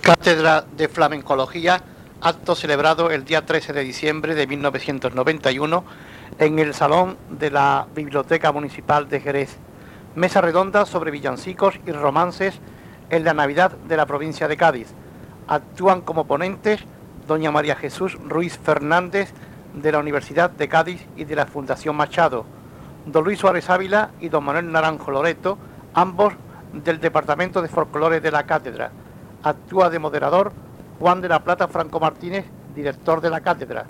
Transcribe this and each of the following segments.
Cátedra de Flamencología, acto celebrado el día 13 de diciembre de 1991 en el Salón de la Biblioteca Municipal de Jerez. Mesa redonda sobre villancicos y romances en la Navidad de la provincia de Cádiz. Actúan como ponentes doña María Jesús Ruiz Fernández de la Universidad de Cádiz y de la Fundación Machado, don Luis Suárez Ávila y don Manuel Naranjo Loreto, ambos del Departamento de Folclore de la Cátedra. Actúa de moderador Juan de la Plata Franco Martínez, director de la cátedra.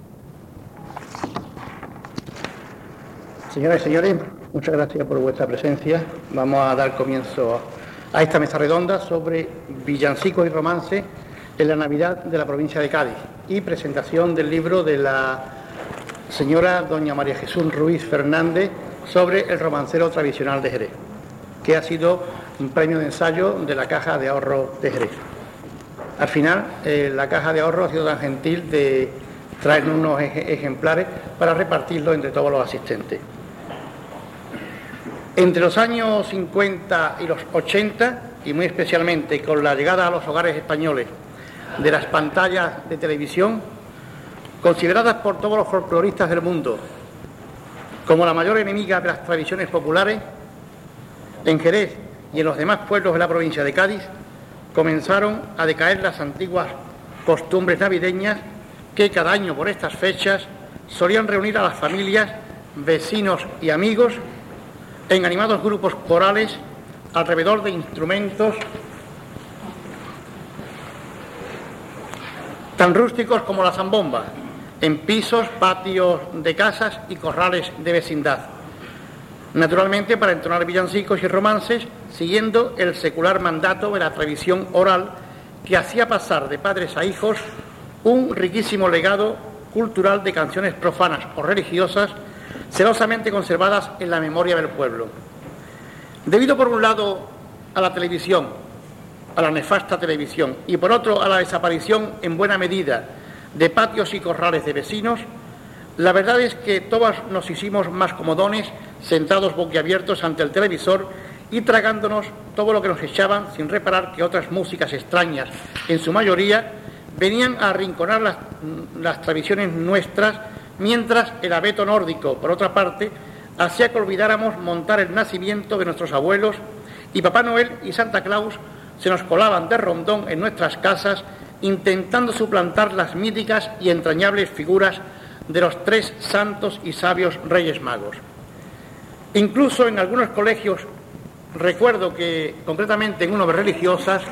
Señoras y señores, muchas gracias por vuestra presencia. Vamos a dar comienzo a esta mesa redonda sobre villancicos y romances en la Navidad de la provincia de Cádiz y presentación del libro de la señora doña María Jesús Ruiz Fernández sobre el romancero tradicional de Jerez, que ha sido un premio de ensayo de la Caja de Ahorro de Jerez. Al final, la Caja de Ahorro ha sido tan gentil de traernos unos ejemplares para repartirlos entre todos los asistentes. Entre los años 50 y los 80, y muy especialmente con la llegada a los hogares españoles de las pantallas de televisión, consideradas por todos los folcloristas del mundo como la mayor enemiga de las tradiciones populares, en Jerez y en los demás pueblos de la provincia de Cádiz comenzaron a decaer las antiguas costumbres navideñas que cada año por estas fechas solían reunir a las familias, vecinos y amigos en animados grupos corales alrededor de instrumentos tan rústicos como la zambomba, en pisos, patios de casas y corrales de vecindad. Naturalmente para entonar villancicos y romances, siguiendo el secular mandato de la tradición oral que hacía pasar de padres a hijos un riquísimo legado cultural de canciones profanas o religiosas celosamente conservadas en la memoria del pueblo. Debido por un lado a la televisión, a la nefasta televisión, y por otro a la desaparición en buena medida de patios y corrales de vecinos, la verdad es que todos nos hicimos más comodones sentados boquiabiertos ante el televisor y tragándonos todo lo que nos echaban sin reparar que otras músicas extrañas, en su mayoría, venían a arrinconar las tradiciones nuestras, mientras el abeto nórdico, por otra parte, hacía que olvidáramos montar el nacimiento de nuestros abuelos y Papá Noel y Santa Claus se nos colaban de rondón en nuestras casas intentando suplantar las míticas y entrañables figuras de los tres santos y sabios Reyes Magos. Incluso en algunos colegios, recuerdo que concretamente en unas religiosas,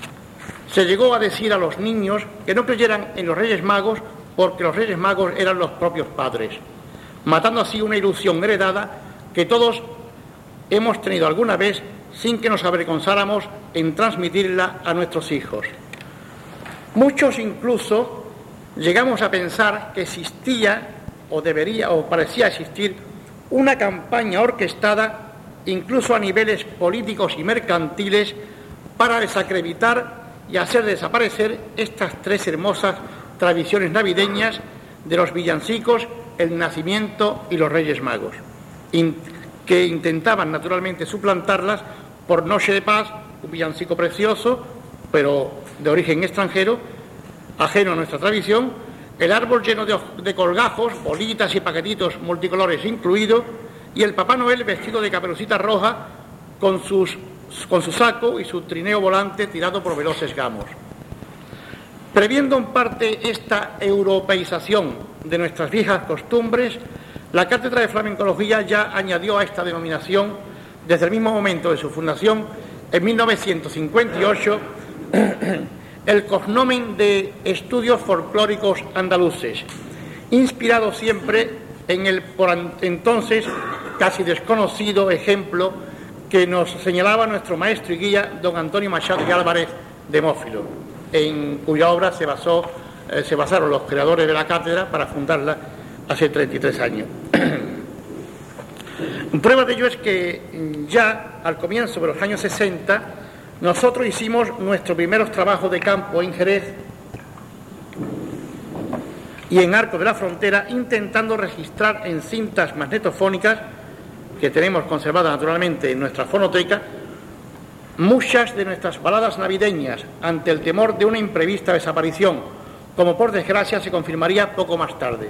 se llegó a decir a los niños que no creyeran en los Reyes Magos porque los Reyes Magos eran los propios padres, matando así una ilusión heredada que todos hemos tenido alguna vez sin que nos avergonzáramos en transmitirla a nuestros hijos. Muchos incluso llegamos a pensar que existía o debería o parecía existir una campaña orquestada incluso a niveles políticos y mercantiles para desacreditar y hacer desaparecer estas tres hermosas tradiciones navideñas de los villancicos, el nacimiento y los Reyes Magos, que intentaban naturalmente suplantarlas por Noche de Paz, un villancico precioso, pero de origen extranjero, ajeno a nuestra tradición, el árbol lleno de colgajos, bolitas y paquetitos multicolores incluidos, y el Papá Noel vestido de caperucita roja con su saco y su trineo volante tirado por veloces gamos. Previendo en parte esta europeización de nuestras viejas costumbres, la Cátedra de Flamencología ya añadió a esta denominación, desde el mismo momento de su fundación, en 1958, el cognomen de Estudios Folclóricos Andaluces, inspirado siempre en el por entonces casi desconocido ejemplo que nos señalaba nuestro maestro y guía don Antonio Machado y Álvarez de Mófilo, en cuya obra se basaron los creadores de la cátedra para fundarla hace 33 años. Prueba de ello es que ya al comienzo de los años 60 nosotros hicimos nuestros primeros trabajos de campo en Jerez y en Arcos de la Frontera, intentando registrar en cintas magnetofónicas que tenemos conservadas naturalmente en nuestra fonoteca Muchas de nuestras baladas navideñas, ante el temor de una imprevista desaparición, como por desgracia se confirmaría poco más tarde.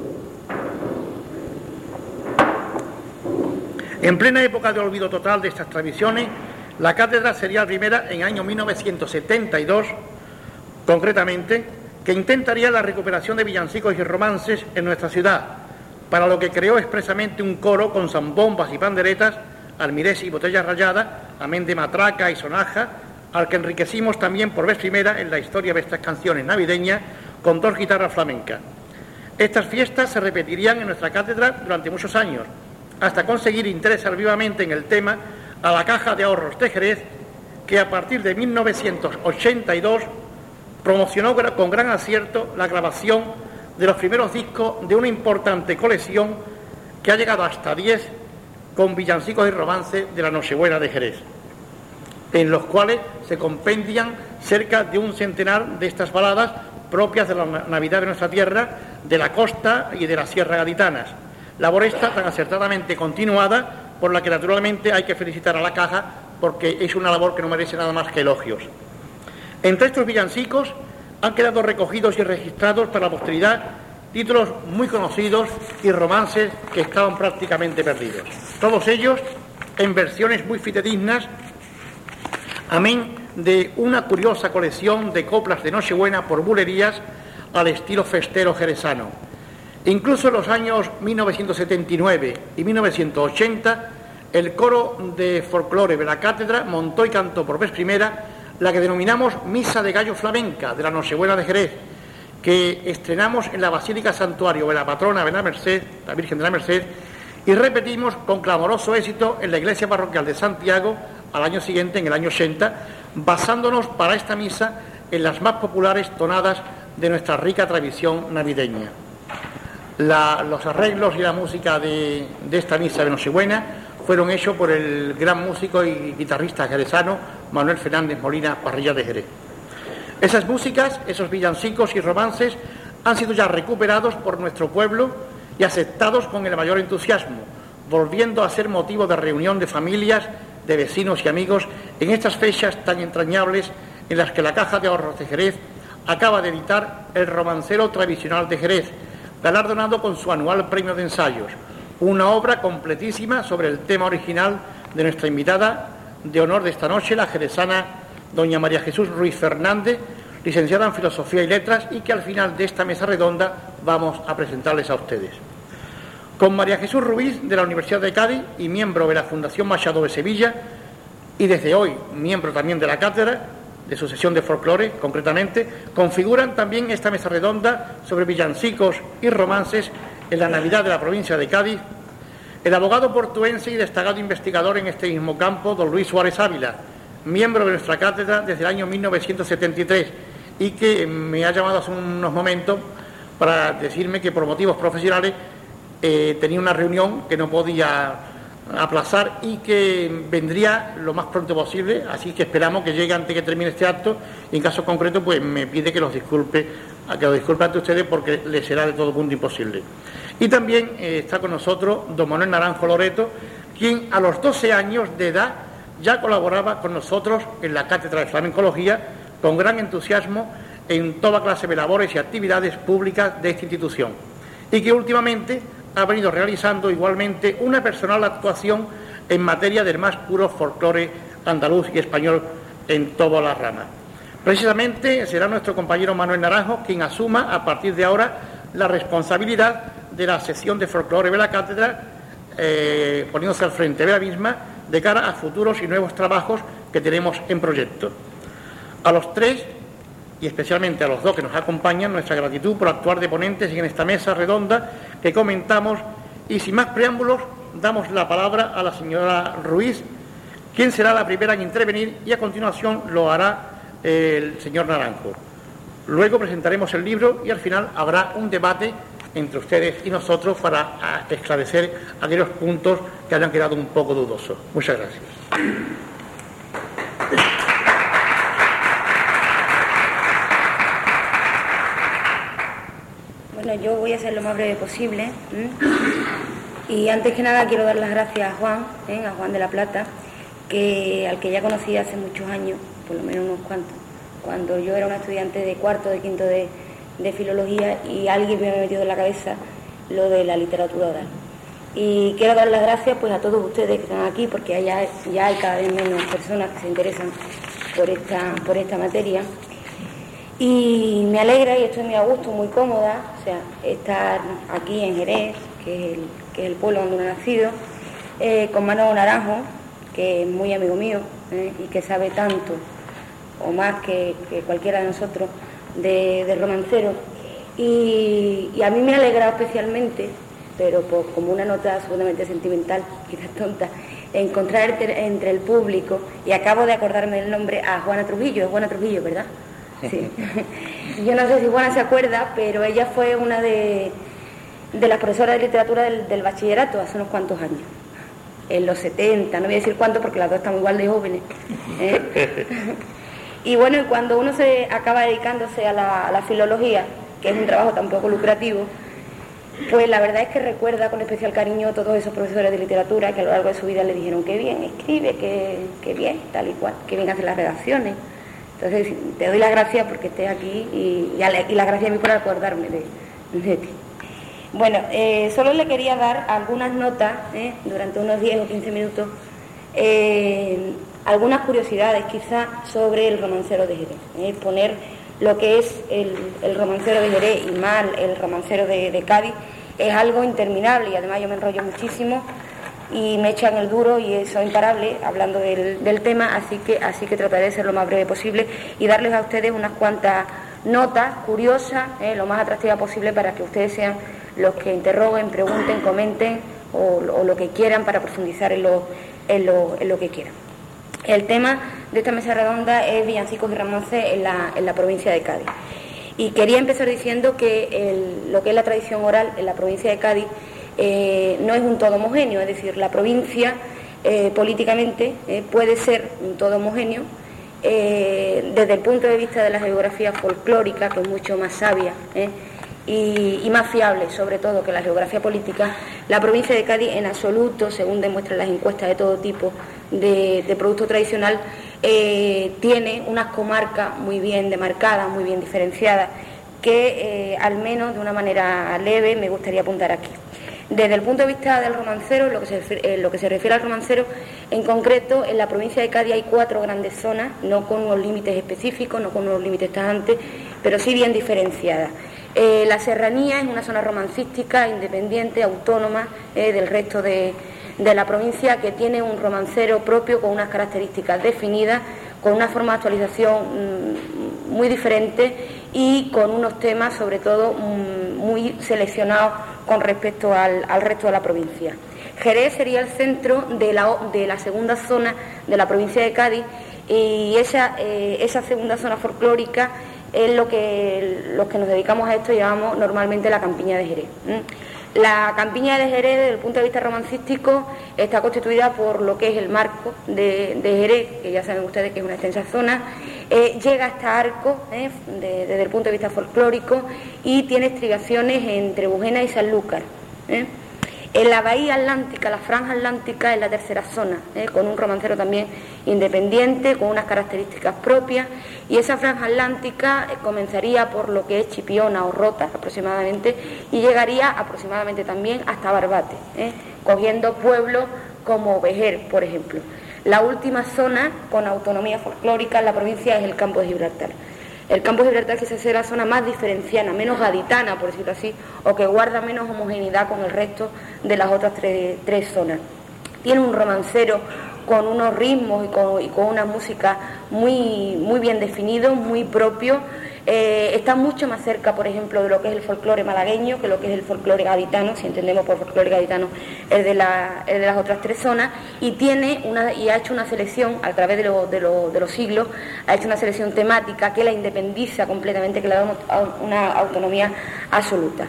En plena época de olvido total de estas tradiciones, la cátedra sería la primera en el año 1972, concretamente, que intentaría la recuperación de villancicos y romances en nuestra ciudad, para lo que creó expresamente un coro con zambombas y panderetas, almirés y botellas rayadas, amén de matraca y sonaja, al que enriquecimos también por vez primera en la historia de estas canciones navideñas con 2 guitarras flamencas. Estas fiestas se repetirían en nuestra cátedra durante muchos años, hasta conseguir interesar vivamente en el tema a la Caja de Ahorros de Jerez, que a partir de 1982 promocionó con gran acierto la grabación de los primeros discos de una importante colección que ha llegado hasta 10 con villancicos y romances de la Nochebuena de Jerez, en los cuales se compendian cerca de un centenar de estas baladas propias de la Navidad de nuestra tierra, de la costa y de las sierras gaditanas. Labor esta tan acertadamente continuada, por la que naturalmente hay que felicitar a la Caja, porque es una labor que no merece nada más que elogios. Entre estos villancicos han quedado recogidos y registrados para la posteridad títulos muy conocidos y romances que estaban prácticamente perdidos. Todos ellos en versiones muy fidedignas, amén de una curiosa colección de coplas de Nochebuena por bulerías al estilo festero jerezano. Incluso en los años 1979 y 1980, el coro de folclore de la cátedra montó y cantó por vez primera la que denominamos Misa de Gallo Flamenca de la Nochebuena de Jerez, que estrenamos en la Basílica Santuario de la patrona de la Merced, la Virgen de la Merced, y repetimos con clamoroso éxito en la Iglesia Parroquial de Santiago al año siguiente, en el año 80, basándonos para esta misa en las más populares tonadas de nuestra rica tradición navideña. Los arreglos y la música de esta misa de Nochebuena fueron hechos por el gran músico y guitarrista jerezano Manuel Fernández Molina Parrilla de Jerez. Esas músicas, esos villancicos y romances han sido ya recuperados por nuestro pueblo y aceptados con el mayor entusiasmo, volviendo a ser motivo de reunión de familias, de vecinos y amigos en estas fechas tan entrañables en las que la Caja de Ahorros de Jerez acaba de editar el romancero tradicional de Jerez, galardonado con su anual premio de ensayos, una obra completísima sobre el tema original de nuestra invitada de honor de esta noche, la jerezana doña María Jesús Ruiz Fernández, licenciada en Filosofía y Letras, y que al final de esta mesa redonda vamos a presentarles a ustedes. Con María Jesús Ruiz, de la Universidad de Cádiz y miembro de la Fundación Machado de Sevilla, y desde hoy miembro también de la cátedra, de su sesión de folclore concretamente, configuran también esta mesa redonda sobre villancicos y romances en la Navidad de la provincia de Cádiz, el abogado portuense y destacado investigador en este mismo campo, don Luis Suárez Ávila, miembro de nuestra cátedra desde el año 1973, y que me ha llamado hace unos momentos para decirme que por motivos profesionales tenía una reunión que no podía aplazar y que vendría lo más pronto posible, así que esperamos que llegue antes que termine este acto, y en caso concreto pues me pide que lo disculpe ante ustedes porque les será de todo punto imposible. Y también está con nosotros don Manuel Naranjo Loreto, quien a los 12 años de edad ya colaboraba con nosotros en la Cátedra de Flamencología con gran entusiasmo en toda clase de labores y actividades públicas de esta institución, y que últimamente ha venido realizando igualmente una personal actuación en materia del más puro folclore andaluz y español en todas las ramas. Precisamente será nuestro compañero Manuel Naranjo quien asuma a partir de ahora la responsabilidad de la sección de folclore de la cátedra, poniéndose al frente de la misma de cara a futuros y nuevos trabajos que tenemos en proyecto. A los tres, y especialmente a los dos que nos acompañan, nuestra gratitud por actuar de ponentes en esta mesa redonda que comentamos, y sin más preámbulos damos la palabra a la señora Ruiz, quien será la primera en intervenir, y a continuación lo hará el señor Naranjo. Luego presentaremos el libro y al final habrá un debate entre ustedes y nosotros para esclarecer aquellos puntos que hayan quedado un poco dudosos. Muchas gracias. Bueno, yo voy a ser lo más breve posible. Y antes que nada quiero dar las gracias a Juan de la Plata, al que ya conocí hace muchos años, por lo menos unos cuantos, cuando yo era una estudiante de cuarto, de quinto de filología, y alguien me había metido en la cabeza lo de la literatura oral. Y quiero dar las gracias pues a todos ustedes que están aquí, porque ya hay cada vez menos personas que se interesan por esta materia. Y me alegra y estoy muy a gusto, muy cómoda, o sea, estar aquí en Jerez, que es el pueblo donde uno ha nacido, con Manolo Naranjo, que es muy amigo mío, y que sabe tanto o más que cualquiera de nosotros de romancero. Y a mí me ha alegrado especialmente, pero como una nota absolutamente sentimental, quizás tonta, encontrar entre el público, y acabo de acordarme del nombre, a Juana Trujillo. Es Juana Trujillo, ¿verdad? Sí. Yo no sé si Juana se acuerda, pero ella fue una de las profesoras de literatura del bachillerato hace unos cuantos años, en los 70, no voy a decir cuánto porque las dos están igual de jóvenes. Y bueno, cuando uno se acaba dedicándose a la filología, que es un trabajo tan poco lucrativo, pues la verdad es que recuerda con especial cariño a todos esos profesores de literatura que a lo largo de su vida le dijeron que bien escribe, que bien, tal y cual, que bien hace las redacciones. Entonces te doy las gracias porque estés aquí y las gracias a mí por acordarme de ti. Bueno, solo le quería dar algunas notas, durante unos 10 o 15 minutos, algunas curiosidades quizás sobre el romancero de Jerez, poner lo que es el romancero de Jerez y mal el romancero de Cádiz es algo interminable, y además yo me enrollo muchísimo y me echan el duro y soy imparable hablando del tema, así que trataré de ser lo más breve posible y darles a ustedes unas cuantas notas curiosas, lo más atractivas posible, para que ustedes sean los que interroguen, pregunten, comenten o lo que quieran para profundizar en lo que quieran. El tema de esta mesa redonda es villancicos y romances en la provincia de Cádiz. Y quería empezar diciendo que lo que es la tradición oral en la provincia de Cádiz no es un todo homogéneo, es decir, la provincia políticamente puede ser un todo homogéneo desde el punto de vista de la geografía folclórica, que es mucho más sabia y más fiable, sobre todo, que la geografía política. La provincia de Cádiz, en absoluto, según demuestran las encuestas de todo tipo de producto tradicional, tiene unas comarcas muy bien demarcadas, muy bien diferenciadas, que al menos de una manera leve me gustaría apuntar aquí. Desde el punto de vista del romancero, lo que se refiere al romancero, en concreto, en la provincia de Cádiz hay 4 grandes zonas, no con unos límites específicos, no con unos límites tajantes, pero sí bien diferenciadas. La Serranía es una zona romancística, independiente, autónoma del resto de la provincia, que tiene un romancero propio con unas características definidas, con una forma de actualización muy diferente y con unos temas, sobre todo, muy seleccionados con respecto al resto de la provincia. Jerez sería el centro de la segunda zona de la provincia de Cádiz, y esa segunda zona folclórica es lo que los que nos dedicamos a esto llamamos normalmente la campiña de Jerez. La campiña de Jerez, desde el punto de vista romancístico, está constituida por lo que es el marco de Jerez, que ya saben ustedes que es una extensa zona, llega hasta Arco, desde el punto de vista folclórico, y tiene estribaciones entre Bujena y Sanlúcar. En la bahía atlántica, la franja atlántica, es la tercera zona, con un romancero también independiente, con unas características propias, y esa franja atlántica comenzaría por lo que es Chipiona o Rota aproximadamente, y llegaría aproximadamente también hasta Barbate, cogiendo pueblos como Vejer, por ejemplo. La última zona con autonomía folclórica en la provincia es el Campo de Gibraltar. El Campo de Gibraltar quizás sea la zona más diferenciana, menos gaditana, por decirlo así, o que guarda menos homogeneidad con el resto de las otras tres zonas. Tiene un romancero con unos ritmos y con una música muy, muy bien definidos, muy propios. Está mucho más cerca, por ejemplo, de lo que es el folclore malagueño que lo que es el folclore gaditano, si entendemos por folclore gaditano el de las otras 3 zonas, y ha hecho una selección a través de los siglos, ha hecho una selección temática que la independiza completamente, que le da una autonomía absoluta.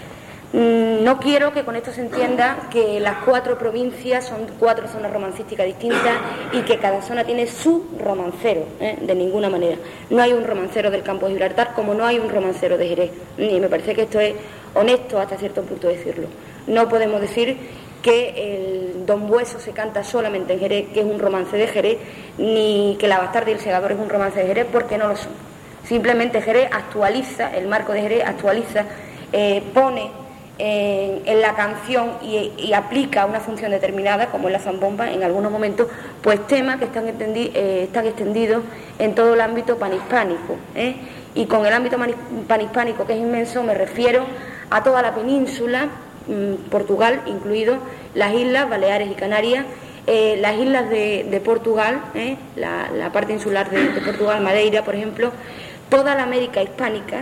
No quiero que con esto se entienda que las 4 provincias son 4 zonas romancísticas distintas y que cada zona tiene su romancero, de ninguna manera. No hay un romancero del Campo de Gibraltar como no hay un romancero de Jerez, y me parece que esto es honesto hasta cierto punto decirlo. No podemos decir que el Don Bueso se canta solamente en Jerez, que es un romance de Jerez, ni que La bastarda y el segador es un romance de Jerez, porque no lo son. Simplemente Jerez actualiza, el marco de Jerez actualiza, pone en la canción y aplica una función determinada, como es la zambomba, en algunos momentos, pues temas que están extendidos en todo el ámbito panhispánico, y con el ámbito panhispánico, que es inmenso, me refiero a toda la península, Portugal incluido, las islas Baleares y Canarias, las islas de Portugal, la parte insular de Portugal, Madeira, por ejemplo, toda la América hispánica,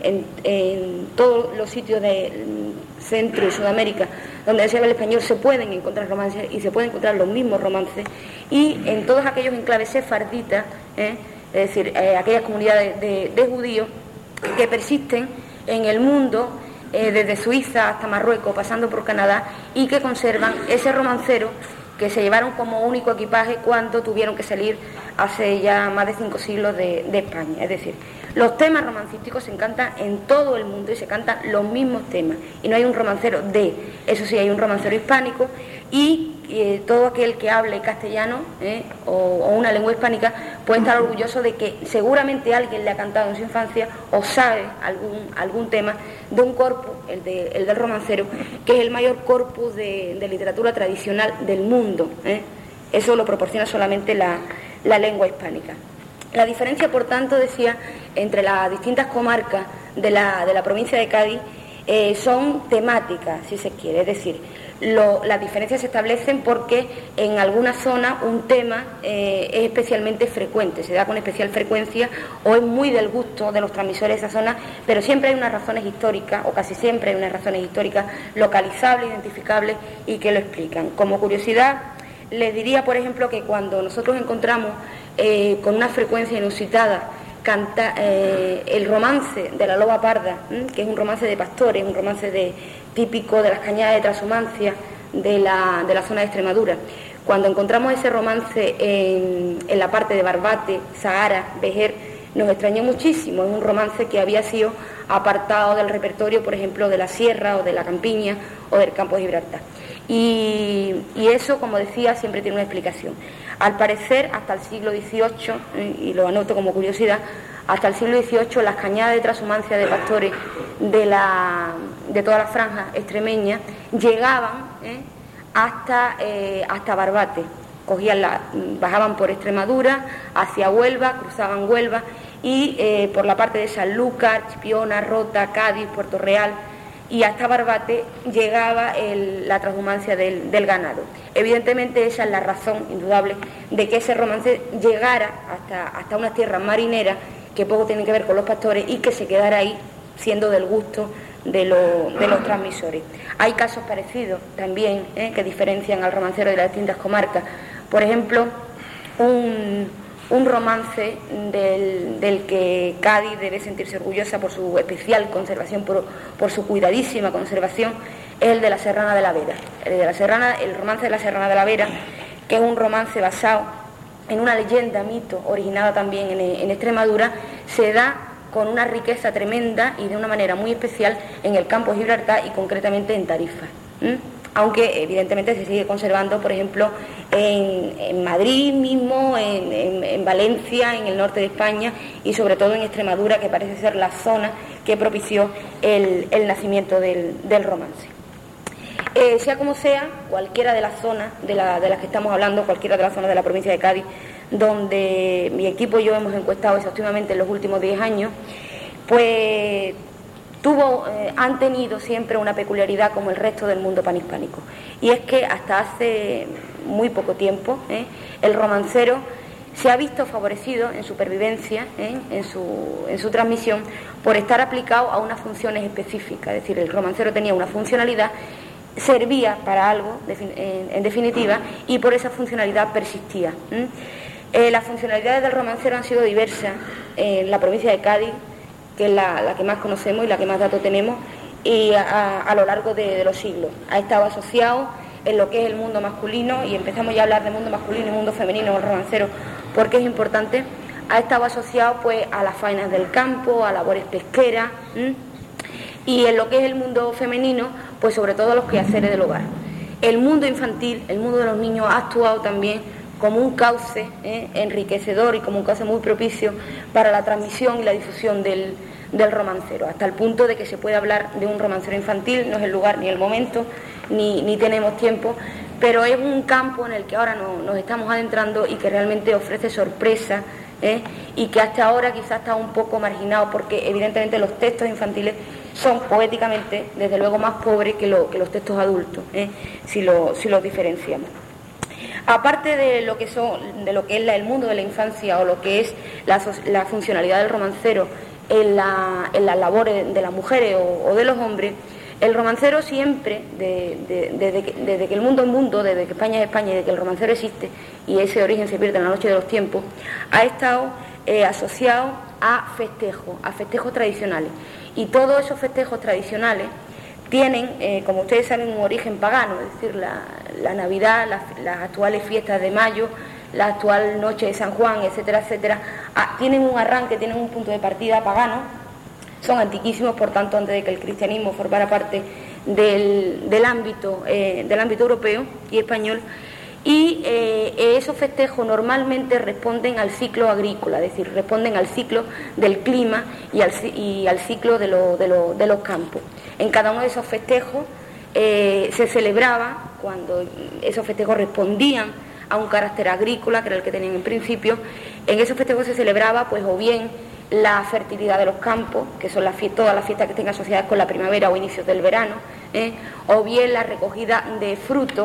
en todos los sitios de Centro y Sudamérica donde se habla el español se pueden encontrar romances y se pueden encontrar los mismos romances, y en todos aquellos enclaves sefarditas, es decir, aquellas comunidades de judíos que persisten en el mundo, desde Suiza hasta Marruecos, pasando por Canadá, y que conservan ese romancero que se llevaron como único equipaje cuando tuvieron que salir hace ya más de 5 siglos de España. Es decir, los temas romancísticos se cantan en todo el mundo y se cantan los mismos temas, y no hay un romancero eso sí, hay un romancero hispánico, y todo aquel que hable castellano o una lengua hispánica puede estar orgulloso de que seguramente alguien le ha cantado en su infancia o sabe algún tema de un corpus, el del romancero, que es el mayor corpus de literatura tradicional del mundo. Eso lo proporciona solamente la lengua hispánica. La diferencia, por tanto, decía, entre las distintas comarcas de la provincia de Cádiz son temáticas, si se quiere, es decir, las diferencias se establecen porque en algunas zonas un tema es especialmente frecuente, se da con especial frecuencia o es muy del gusto de los transmisores de esa zona, pero siempre hay unas razones históricas, o casi siempre hay unas razones históricas localizables, identificables y que lo explican. Como curiosidad, les diría, por ejemplo, que cuando nosotros encontramos con una frecuencia inusitada el romance de la loba parda, que es un romance de pastores, un romance típico de las cañadas de transhumancia de la zona de Extremadura. Cuando encontramos ese romance en la parte de Barbate, Sahara, Vejer, nos extrañó muchísimo. Es un romance que había sido apartado del repertorio, por ejemplo, de la Sierra o de la Campiña o del Campo de Gibraltar. Y eso, como decía, siempre tiene una explicación. Al parecer, hasta el siglo XVIII, y lo anoto como curiosidad, hasta el siglo XVIII las cañadas de transhumancia de pastores de toda la franja extremeña llegaban hasta Barbate. Bajaban por Extremadura hacia Huelva, cruzaban Huelva y por la parte de Sanlúcar, Chipiona, Rota, Cádiz, Puerto Real, y hasta Barbate llegaba la transhumancia del ganado. Evidentemente esa es la razón indudable de que ese romance llegara hasta unas tierras marineras que poco tienen que ver con los pastores y que se quedara ahí siendo del gusto de los transmisores. Hay casos parecidos también que diferencian al romancero de las distintas comarcas. Por ejemplo, un romance del que Cádiz debe sentirse orgullosa por su especial conservación, por su cuidadísima conservación, es el de la Serrana de la Vera. El romance de la Serrana de la Vera, que es un romance basado en una leyenda, mito, originada también en Extremadura, se da con una riqueza tremenda y de una manera muy especial en el Campo de Gibraltar y concretamente en Tarifa. Aunque evidentemente se sigue conservando, por ejemplo, en Madrid mismo, en Valencia, en el norte de España y sobre todo en Extremadura, que parece ser la zona que propició el nacimiento del romance. Sea como sea, cualquiera de las zonas de las que estamos hablando, cualquiera de las zonas de la provincia de Cádiz, donde mi equipo y yo hemos encuestado exhaustivamente en los últimos 10 años, pues han tenido siempre una peculiaridad como el resto del mundo panhispánico, y es que hasta hace muy poco tiempo el romancero se ha visto favorecido en su pervivencia, en su transmisión, por estar aplicado a unas funciones específicas. Es decir, el romancero tenía una funcionalidad, servía para algo en definitiva, y por esa funcionalidad persistía. Las funcionalidades del romancero han sido diversas en la provincia de Cádiz, que es la que más conocemos y la que más datos tenemos, y a lo largo de los siglos. Ha estado asociado en lo que es el mundo masculino, y empezamos ya a hablar de mundo masculino y mundo femenino, el romancero, porque es importante. Ha estado asociado pues a las faenas del campo, a labores pesqueras, y en lo que es el mundo femenino, pues sobre todo a los quehaceres del hogar. el mundo infantil, el mundo de los niños ha actuado también como un cauce enriquecedor y como un cauce muy propicio para la transmisión y la difusión del romancero, hasta el punto de que se puede hablar de un romancero infantil. No es el lugar ni el momento, ni tenemos tiempo, pero es un campo en el que ahora nos estamos adentrando y que realmente ofrece sorpresa, y que hasta ahora quizás está un poco marginado, porque evidentemente los textos infantiles son poéticamente, desde luego, más pobres que los textos adultos, si los diferenciamos. Aparte de lo que es el mundo de la infancia, o lo que es la funcionalidad del romancero en las labores de las mujeres o de los hombres, el romancero siempre, desde que el mundo es mundo, desde que España es España y desde que el romancero existe, y ese origen se pierde en la noche de los tiempos, ha estado asociado a festejos tradicionales. Y todos esos festejos tradicionales tienen, como ustedes saben, un origen pagano, es decir, la Navidad, las actuales fiestas de mayo, la actual noche de San Juan, etcétera, etcétera, tienen un arranque, tienen un punto de partida pagano. Son antiquísimos, por tanto, antes de que el cristianismo formara parte del ámbito europeo y español. Y esos festejos normalmente responden al ciclo agrícola, es decir, responden al ciclo del clima y al ciclo de los campos. En cada uno de esos festejos se celebraba, cuando esos festejos respondían a un carácter agrícola, que era el que tenían en principio, en esos festejos se celebraba, pues, o bien la fertilidad de los campos, que son todas las fiestas que estén asociadas con la primavera o inicios del verano, o bien la recogida de frutos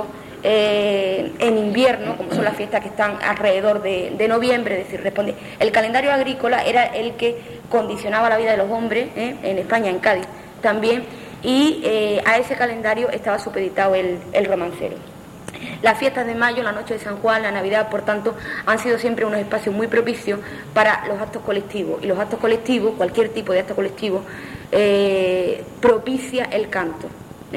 en invierno, como son las fiestas que están alrededor de noviembre, es decir, el calendario agrícola era el que condicionaba la vida de los hombres, en España, en Cádiz también, y a ese calendario estaba supeditado el romancero. Las fiestas de mayo, la noche de San Juan, la Navidad, por tanto, han sido siempre unos espacios muy propicios para los actos colectivos. Y los actos colectivos, cualquier tipo de acto colectivo, propicia el canto,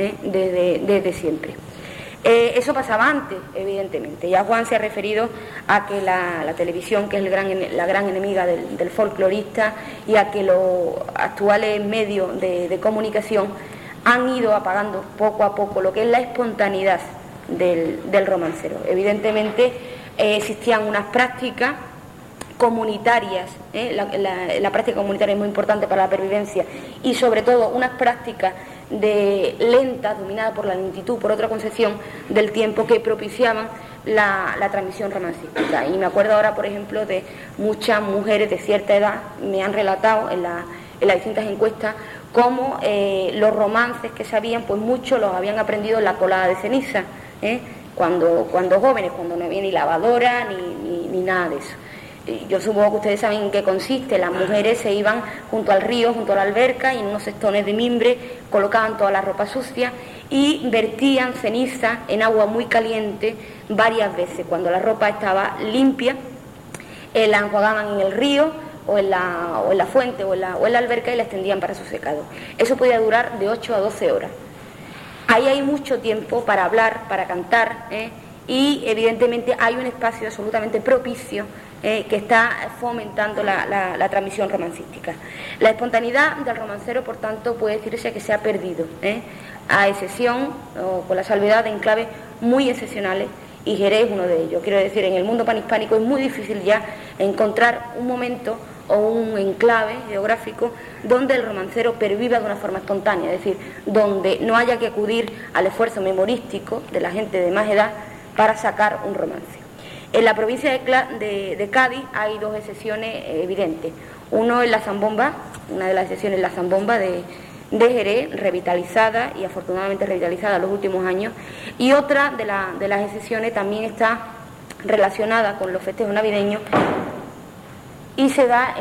desde siempre. Eso pasaba antes, evidentemente. Ya Juan se ha referido a que la televisión, que es la gran enemiga del folclorista, y a que los actuales medios de comunicación han ido apagando poco a poco lo que es la espontaneidad del romancero. Evidentemente existían unas prácticas comunitarias, la práctica comunitaria es muy importante para la pervivencia, y sobre todo unas prácticas lentas, dominadas por la lentitud, por otra concepción del tiempo, que propiciaban la transmisión romancística. Y me acuerdo ahora, por ejemplo, de muchas mujeres de cierta edad, me han relatado en las distintas encuestas, cómo los romances que sabían, pues muchos los habían aprendido en la colada de ceniza, cuando jóvenes, cuando no había ni lavadora ni nada de eso. Yo supongo que ustedes saben en qué consiste. Las mujeres se iban junto al río, junto a la alberca, y en unos cestones de mimbre colocaban toda la ropa sucia y vertían ceniza en agua muy caliente varias veces. Cuando la ropa estaba limpia, la enjuagaban en el río o en la fuente o en la alberca, y la extendían para su secado. Eso podía durar de 8 a 12 horas. Ahí hay mucho tiempo para hablar, para cantar, y evidentemente hay un espacio absolutamente propicio que está fomentando la transmisión romancística. La espontaneidad del romancero, por tanto, puede decirse que se ha perdido, a excepción, o con la salvedad, de enclaves muy excepcionales, y Jerez es uno de ellos. Quiero decir, en el mundo panhispánico es muy difícil ya encontrar un momento o un enclave geográfico donde el romancero perviva de una forma espontánea, es decir, donde no haya que acudir al esfuerzo memorístico de la gente de más edad para sacar un romance. En la provincia de Cádiz hay dos excepciones evidentes. Uno es la zambomba, una de las excepciones es la zambomba de Jerez, revitalizada, y afortunadamente revitalizada en los últimos años, y otra de las excepciones también está relacionada con los festejos navideños, y se da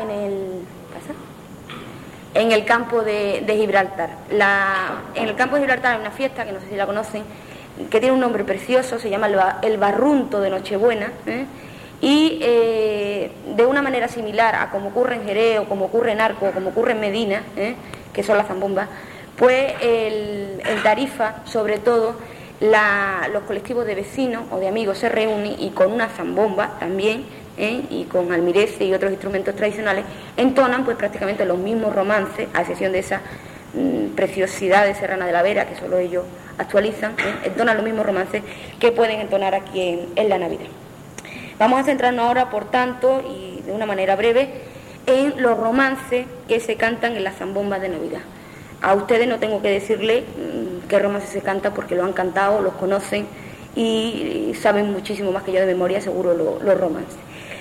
en el campo de Gibraltar. En el campo de Gibraltar hay una fiesta, que no sé si la conocen, que tiene un nombre precioso, se llama el Barrunto de Nochebuena, y de una manera similar a como ocurre en Jerez, o como ocurre en Arco, o como ocurre en Medina, que son las zambombas, pues en Tarifa, sobre todo, los colectivos de vecinos o de amigos se reúnen, y con una zambomba también, y con almirece y otros instrumentos tradicionales, entonan pues prácticamente los mismos romances, a excepción de esa Preciosidad de Serrana de la Vera, que solo ellos actualizan, entonan los mismos romances que pueden entonar aquí en la Navidad. Vamos a centrarnos ahora, por tanto, y de una manera breve, en los romances que se cantan en las zambombas de Navidad. A ustedes no tengo que decirle qué romances se canta, porque lo han cantado, los conocen y saben muchísimo más que yo de memoria, seguro, los romances.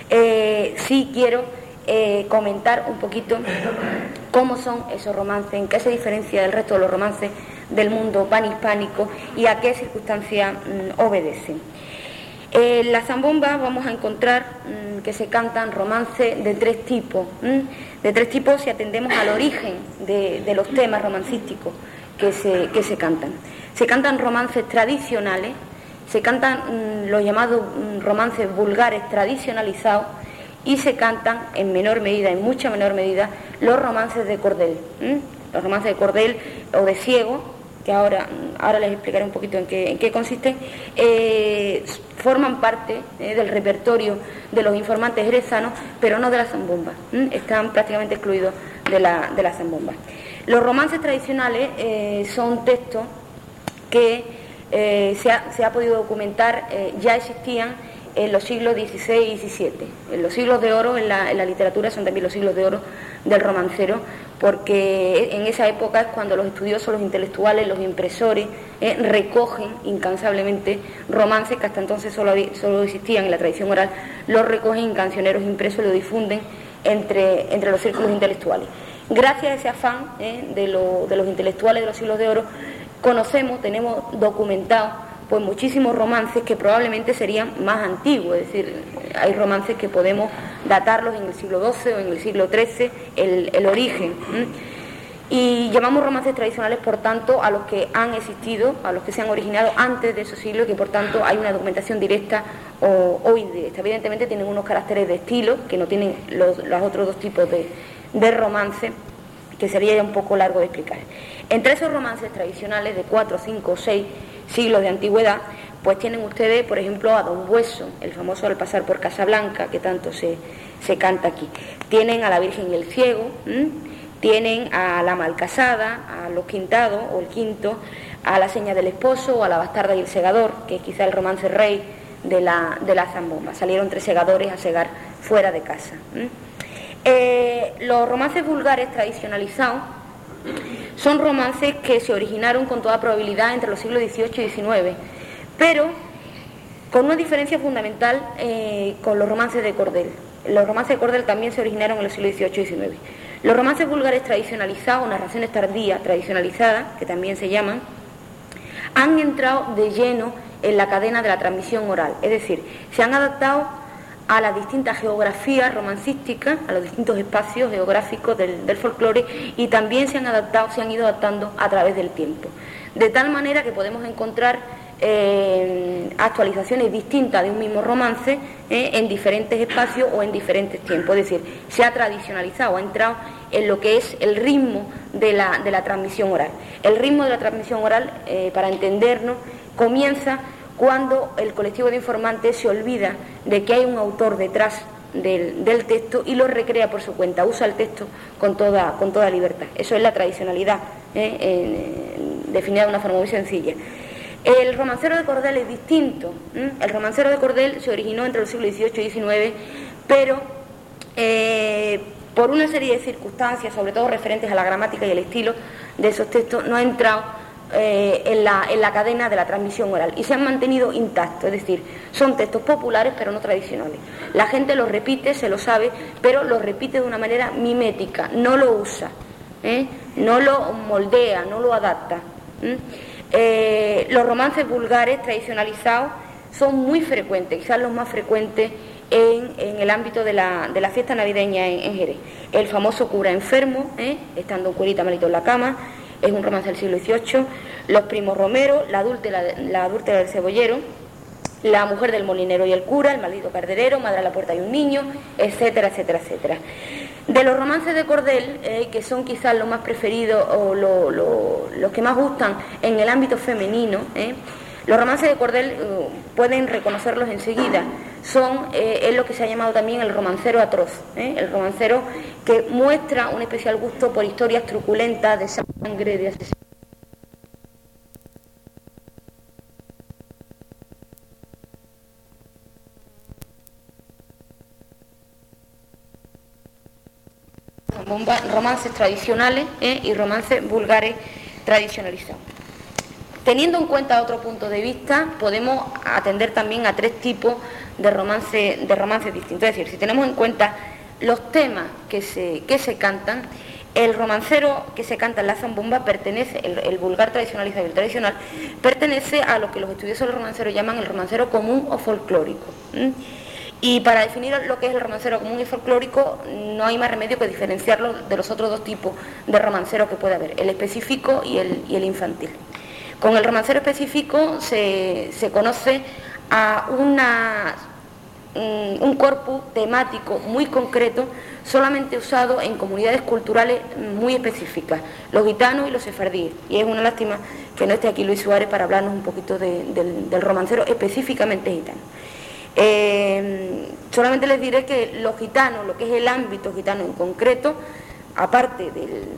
Sí quiero comentar un poquito cómo son esos romances, en qué se diferencia del resto de los romances del mundo panhispánico y a qué circunstancias obedecen. En la zambomba vamos a encontrar que se cantan romances de tres tipos. De tres tipos si atendemos al origen de los temas romancísticos que se cantan. Se cantan romances tradicionales, se cantan los llamados romances vulgares tradicionalizados, y se cantan en menor medida, en mucha menor medida, los romances de cordel. Los romances de cordel o de ciego, que ahora les explicaré un poquito en qué consisten, forman parte del repertorio de los informantes jerezanos, pero no de la zambomba. Están prácticamente excluidos de la zambomba. Los romances tradicionales son textos que se ha podido documentar, ya existían en los siglos XVI y XVII. En los siglos de oro en la literatura son también los siglos de oro del romancero, porque en esa época es cuando los estudiosos, los intelectuales, los impresores recogen incansablemente romances que hasta entonces solo existían en la tradición oral, los recogen en cancioneros impresos y lo difunden entre los círculos intelectuales. Gracias a ese afán de los intelectuales de los siglos de oro, tenemos documentados pues muchísimos romances que probablemente serían más antiguos, es decir, hay romances que podemos datarlos en el siglo XII o en el siglo XIII, el origen. Y llamamos romances tradicionales, por tanto, a los que han existido, a los que se han originado antes de esos siglos, y que por tanto hay una documentación directa o indirecta. Evidentemente tienen unos caracteres de estilo que no tienen los otros dos tipos de romance, que sería ya un poco largo de explicar. Entre esos romances tradicionales de 4, 5 o 6 siglos de antigüedad, pues tienen ustedes, por ejemplo, a Don Bueso, el famoso Al pasar por Casablanca, que tanto se canta aquí. Tienen a La Virgen y el Ciego, tienen a La Malcasada, a Los Quintados o el Quinto, a La Seña del Esposo o a La Bastarda y el Segador, que es quizá el romance rey de la zambomba. Salieron 3 segadores a segar fuera de casa. Los romances vulgares tradicionalizados son romances que se originaron con toda probabilidad entre los siglos XVIII y XIX, pero con una diferencia fundamental con los romances de cordel. Los romances de cordel también se originaron en los siglos XVIII y XIX. Los romances vulgares tradicionalizados, narraciones tardías tradicionalizadas, que también se llaman, han entrado de lleno en la cadena de la transmisión oral, es decir, se han adaptado a las distintas geografías romancísticas, a los distintos espacios geográficos del folclore, y también se han ido adaptando a través del tiempo. De tal manera que podemos encontrar actualizaciones distintas de un mismo romance en diferentes espacios o en diferentes tiempos. Es decir, se ha tradicionalizado, ha entrado en lo que es el ritmo de la transmisión oral. El ritmo de la transmisión oral, para entendernos, comienza cuando el colectivo de informantes se olvida de que hay un autor detrás del texto y lo recrea por su cuenta, usa el texto con toda libertad. Eso es la tradicionalidad, definida de una forma muy sencilla. El romancero de cordel es distinto. El romancero de cordel se originó entre los siglos XVIII y XIX, pero por una serie de circunstancias, sobre todo referentes a la gramática y el estilo de esos textos, no ha entrado en la cadena de la transmisión oral y se han mantenido intactos, es decir, son textos populares pero no tradicionales. La gente los repite, se lo sabe, pero los repite de una manera mimética, no lo usa, no lo moldea, no lo adapta. Los romances vulgares tradicionalizados son muy frecuentes, quizás los más frecuentes en el ámbito de la fiesta navideña en Jerez. El famoso cura enfermo, estando un curita malito en la cama, es un romance del siglo XVIII. Los primos Romero, la adúltera del cebollero, la mujer del molinero y el cura, el maldito carderero, madre a la puerta y un niño, etcétera, etcétera, etcétera. De los romances de cordel, que son quizás los más preferidos o los que más gustan en el ámbito femenino, los romances de cordel pueden reconocerlos enseguida. Es lo que se ha llamado también el romancero atroz, el romancero que muestra un especial gusto por historias truculentas, de sangre, sangre de asesinato. Romances tradicionales y romances vulgares tradicionalizados. Teniendo en cuenta otro punto de vista, podemos atender también a tres tipos de romances distintos. Es decir, si tenemos en cuenta los temas que se cantan, el romancero que se canta en la zambomba pertenece, el vulgar tradicionalizado y el tradicional, pertenece a lo que los estudiosos del romancero llaman el romancero común o folclórico. Y para definir lo que es el romancero común y folclórico, no hay más remedio que diferenciarlo de los otros dos tipos de romanceros que puede haber, el específico y el infantil. Con el romancero específico se conoce a un corpus temático muy concreto, solamente usado en comunidades culturales muy específicas, los gitanos y los sefardíes. Y es una lástima que no esté aquí Luis Suárez para hablarnos un poquito del romancero específicamente gitano. Solamente les diré que los gitanos, lo que es el ámbito gitano en concreto, aparte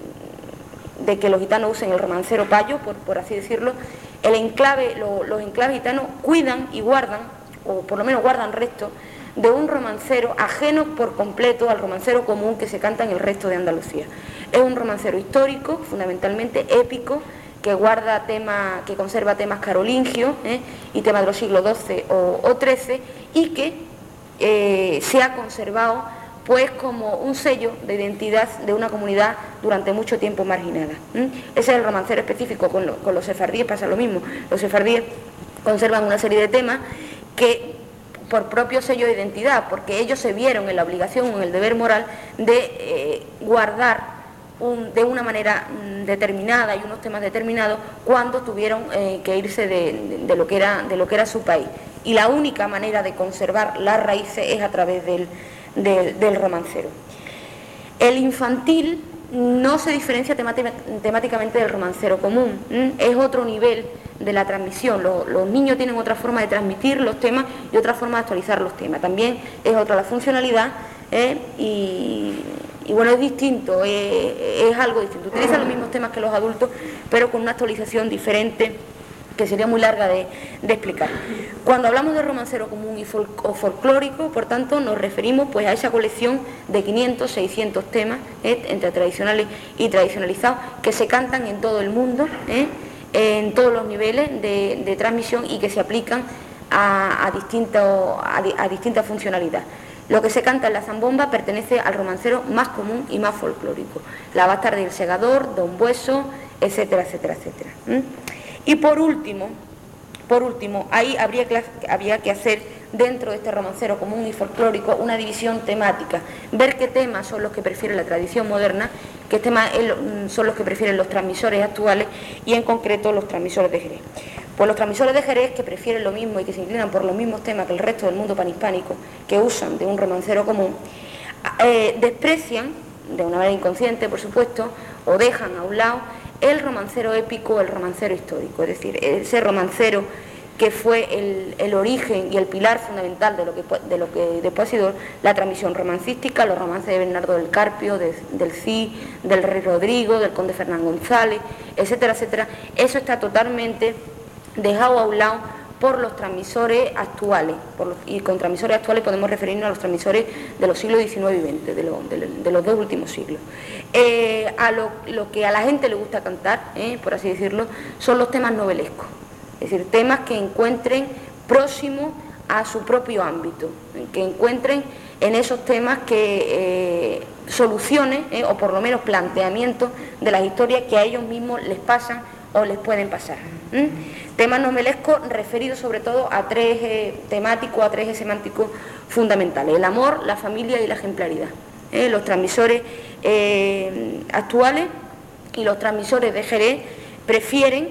de que los gitanos usen el romancero payo, por así decirlo, los enclaves gitanos cuidan y guardan, o por lo menos guardan restos, de un romancero ajeno por completo al romancero común que se canta en el resto de Andalucía. Es un romancero histórico, fundamentalmente épico, que que conserva temas carolingios y temas de los siglos XII o XIII, y que se ha conservado pues como un sello de identidad de una comunidad durante mucho tiempo marginada. Ese es el romancero específico. Con los sefardíes pasa lo mismo. Los sefardíes conservan una serie de temas que, por propio sello de identidad, porque ellos se vieron en la obligación o en el deber moral de guardar de una manera determinada y unos temas determinados cuando tuvieron que irse de lo que era su país. Y la única manera de conservar las raíces es a través del romancero. El infantil no se diferencia temáticamente del romancero común, es otro nivel de la transmisión. Los niños tienen otra forma de transmitir los temas y otra forma de actualizar los temas. También es otra la funcionalidad y bueno, es distinto, es algo distinto. Utilizan los mismos temas que los adultos, pero con una actualización diferente que sería muy larga de explicar. Cuando hablamos de romancero común o folclórico, por tanto, nos referimos pues a esa colección de 500, 600 temas, entre tradicionales y tradicionalizados, que se cantan en todo el mundo, en todos los niveles de transmisión y que se aplican a distintas funcionalidades. Lo que se canta en la zambomba pertenece al romancero más común y más folclórico. La bastarda y el segador, Don Bueso, etcétera, etcétera, etcétera. Y por último, ahí habría que hacer dentro de este romancero común y folclórico una división temática, ver qué temas son los que prefiere la tradición moderna, qué temas son los que prefieren los transmisores actuales y en concreto los transmisores de Jerez. Pues los transmisores de Jerez, que prefieren lo mismo y que se inclinan por los mismos temas que el resto del mundo panhispánico, que usan de un romancero común, desprecian, de una manera inconsciente por supuesto, o dejan a un lado el romancero épico, el romancero histórico, es decir, ese romancero que fue el origen y el pilar fundamental de lo que después ha sido la transmisión romancística, los romances de Bernardo del Carpio, del Cid, del Rey Rodrigo, del conde Fernán González, etcétera, etcétera. Eso está totalmente dejado a un lado por los transmisores actuales, y con transmisores actuales podemos referirnos a los transmisores de los siglos XIX y XX, de los dos últimos siglos. A lo que a la gente le gusta cantar, por así decirlo, son los temas novelescos, es decir, temas que encuentren próximos a su propio ámbito, que encuentren en esos temas que soluciones o por lo menos planteamientos de las historias que a ellos mismos les pasan o les pueden pasar. Temas novelescos referidos sobre todo a tres temáticos, a tres semánticos fundamentales: el amor, la familia y la ejemplaridad. Los transmisores actuales y los transmisores de Jerez prefieren,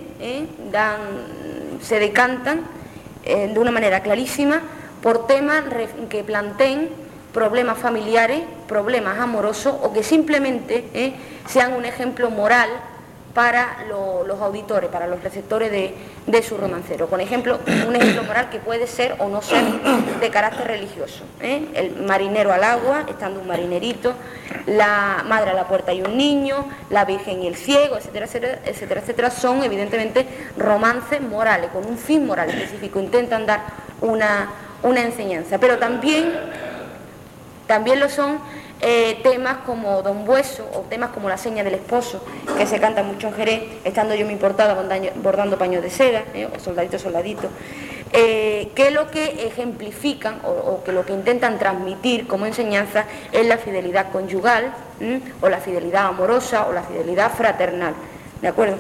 se decantan de una manera clarísima por temas que planteen problemas familiares, problemas amorosos o que simplemente sean un ejemplo moral para los auditores, para los receptores de su romancero. Un ejemplo moral que puede ser o no ser de carácter religioso. El marinero al agua, estando un marinerito, la madre a la puerta y un niño, la virgen y el ciego, etcétera, etcétera, etcétera, etcétera, son evidentemente romances morales, con un fin moral específico, intentan dar una enseñanza, pero también lo son temas como Don Bueso o temas como La seña del esposo, que se canta mucho en Jerez, estando yo en mi portada bordando paños de seda, o Soldadito, soldadito, que lo que ejemplifican o que lo que intentan transmitir como enseñanza es la fidelidad conyugal, o la fidelidad amorosa o la fidelidad fraternal, ¿de acuerdo?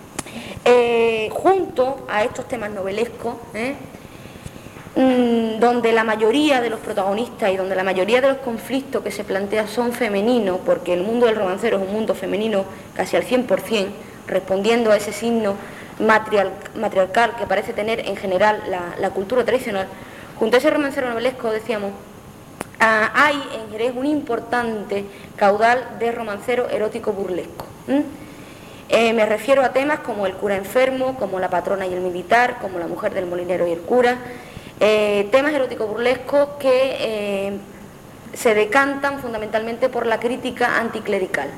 Junto a estos temas novelescos, donde la mayoría de los protagonistas y donde la mayoría de los conflictos que se plantean son femeninos, porque el mundo del romancero es un mundo femenino casi al 100%, respondiendo a ese signo matriarcal que parece tener en general la cultura tradicional. Junto a ese romancero novelesco, decíamos, hay en Jerez un importante caudal de romancero erótico burlesco. Me refiero a temas como El cura enfermo, como La patrona y el militar, como La mujer del molinero y el cura, temas eróticos burlescos que se decantan fundamentalmente por la crítica anticlerical.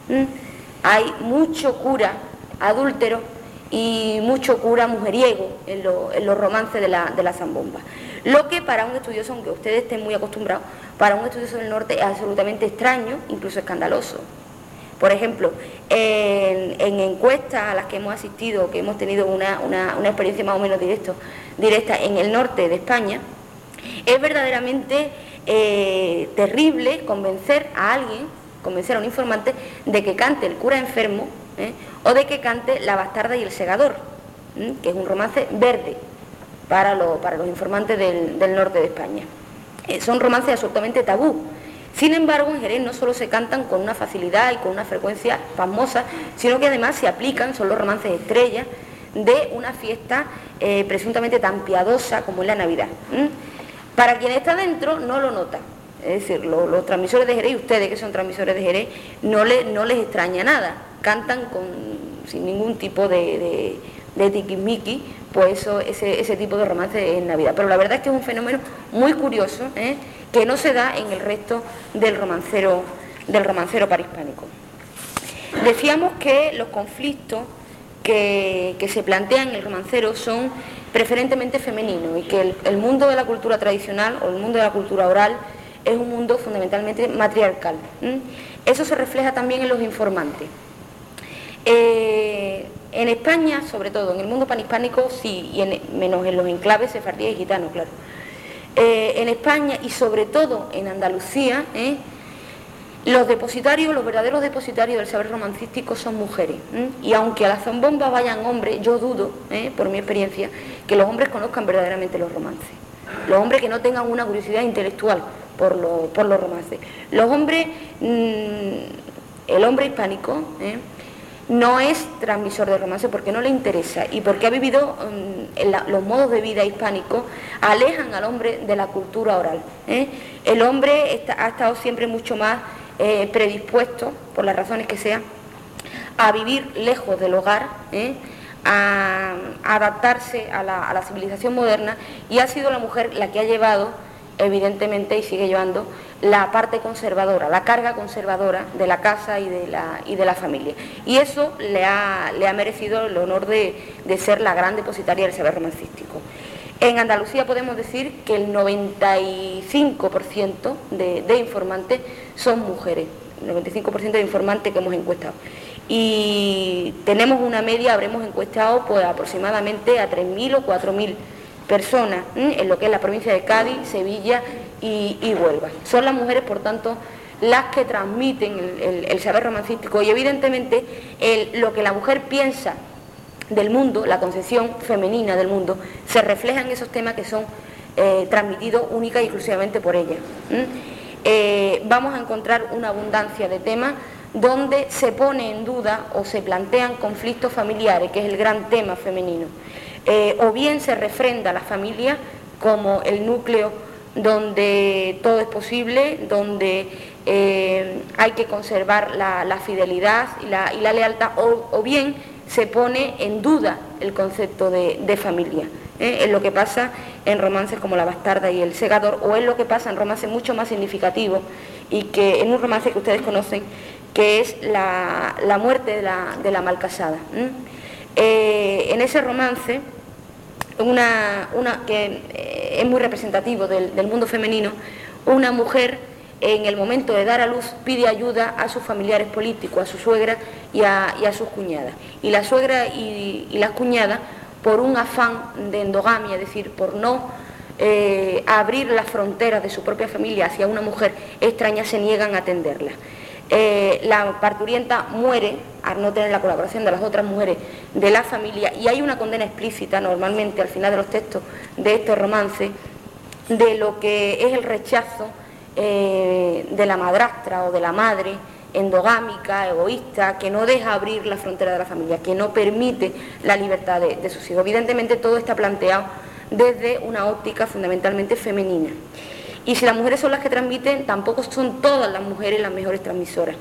Hay mucho cura adúltero y mucho cura mujeriego en los romances de la zambomba, lo que para un estudioso, aunque ustedes estén muy acostumbrados, para un estudioso del norte es absolutamente extraño, incluso escandaloso. Por ejemplo, en encuestas a las que hemos asistido, que hemos tenido una experiencia más o menos directa en el norte de España, es verdaderamente terrible convencer a un informante de que cante El cura enfermo, o de que cante La bastarda y el segador, que es un romance verde para los informantes del norte de España. Son romances absolutamente tabú. Sin embargo, en Jerez no solo se cantan con una facilidad y con una frecuencia famosa, sino que además se aplican, son los romances estrellas de una fiesta presuntamente tan piadosa como es la Navidad. Para quien está dentro no lo nota, es decir, los transmisores de Jerez, y ustedes que son transmisores de Jerez, no les extraña nada, cantan sin ningún tipo de tiquismiqui, pues ese tipo de romance en Navidad. Pero la verdad es que es un fenómeno muy curioso, que no se da en el resto del romancero parhispánico. Decíamos que los conflictos que se plantean en el romancero son preferentemente femeninos y que el mundo de la cultura tradicional o el mundo de la cultura oral es un mundo fundamentalmente matriarcal. Eso se refleja también en los informantes. En España, sobre todo, en el mundo panhispánico, sí, y menos en los enclaves sefardíes y gitanos, claro. En España y sobre todo en Andalucía, los verdaderos depositarios del saber romancístico son mujeres. Y aunque a la zambomba vayan hombres, yo dudo, por mi experiencia, que los hombres conozcan verdaderamente los romances. Los hombres que no tengan una curiosidad intelectual por los romances. Los hombres, el hombre hispánico, no es transmisor de romance porque no le interesa y porque ha vivido los modos de vida hispánicos alejan al hombre de la cultura oral. El hombre ha estado siempre mucho más predispuesto, por las razones que sean, a vivir lejos del hogar, a adaptarse a la civilización moderna, y ha sido la mujer la que ha llevado, evidentemente, y sigue llevando la parte conservadora, la carga conservadora de la casa y de la familia. Y eso le ha merecido el honor de ser la gran depositaria del saber romancístico. En Andalucía podemos decir que el 95% de informantes son mujeres, el 95% de informantes que hemos encuestado. Y tenemos una media, habremos encuestado pues aproximadamente a 3.000 o 4.000 personas en lo que es la provincia de Cádiz, Sevilla y Huelva. Son las mujeres, por tanto, las que transmiten el saber romancístico, y evidentemente lo que la mujer piensa del mundo, la concepción femenina del mundo, se refleja en esos temas que son transmitidos única y exclusivamente por ella. Vamos a encontrar una abundancia de temas donde se pone en duda o se plantean conflictos familiares, que es el gran tema femenino. O bien se refrenda la familia como el núcleo donde todo es posible, donde hay que conservar la fidelidad y la lealtad, o bien se pone en duda el concepto de familia. Es lo que pasa en romances como La bastarda y El segador, o es lo que pasa en romances mucho más significativos, y que en un romance que ustedes conocen, que es la muerte de la malcasada. En ese romance, que es muy representativo del mundo femenino, una mujer en el momento de dar a luz pide ayuda a sus familiares políticos, a su suegra y a sus cuñadas. Y la suegra y las cuñadas, por un afán de endogamia, es decir, por no abrir las fronteras de su propia familia hacia una mujer extraña, se niegan a atenderla. La parturienta muere al no tener la colaboración de las otras mujeres de la familia, y hay una condena explícita normalmente al final de los textos de este romance de lo que es el rechazo de la madrastra o de la madre endogámica, egoísta, que no deja abrir la frontera de la familia, que no permite la libertad de sus hijos. Evidentemente todo está planteado desde una óptica fundamentalmente femenina. Y si las mujeres son las que transmiten, tampoco son todas las mujeres las mejores transmisoras.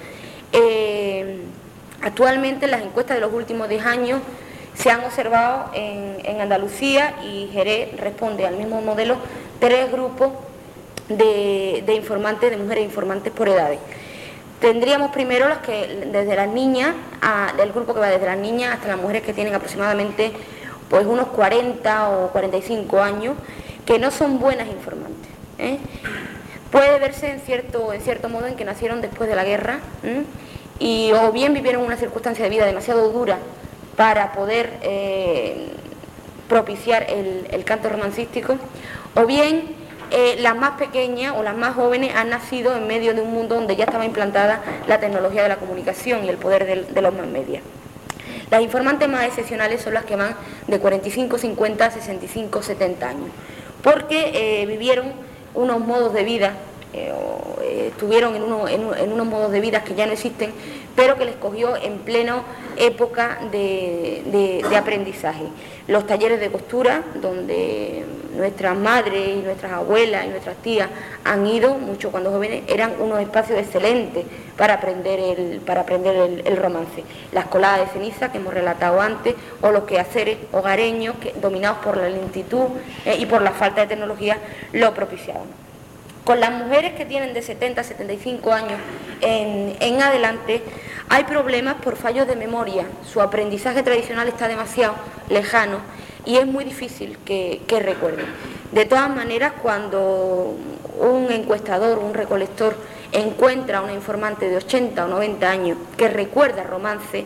Actualmente en las encuestas de los últimos 10 años se han observado en Andalucía, y Jerez responde al mismo modelo, 3 grupos de informantes, de mujeres informantes por edades. Tendríamos primero las que desde las niñas, el grupo que va desde las niñas hasta las mujeres que tienen aproximadamente pues unos 40 o 45 años, que no son buenas informantes. Puede verse en cierto modo en que nacieron después de la guerra, y o bien vivieron una circunstancia de vida demasiado dura para poder propiciar el canto romancístico, o bien las más pequeñas o las más jóvenes han nacido en medio de un mundo donde ya estaba implantada la tecnología de la comunicación y el poder de los más medios. Las informantes más excepcionales son las que van de 45, 50, 65, 70 años, porque vivieron unos modos de vida, estuvieron en unos modos de vida que ya no existen, pero que les cogió en plena época de aprendizaje. Los talleres de costura, donde nuestras madres y nuestras abuelas y nuestras tías han ido, mucho cuando jóvenes, eran unos espacios excelentes para aprender el romance. Las coladas de ceniza que hemos relatado antes, o los quehaceres hogareños dominados por la lentitud y por la falta de tecnología, lo propiciaban. Con las mujeres que tienen de 70 a 75 años en adelante, hay problemas por fallos de memoria. Su aprendizaje tradicional está demasiado lejano y es muy difícil que recuerden. De todas maneras, cuando un encuestador, un recolector, encuentra a una informante de 80 o 90 años que recuerda romance,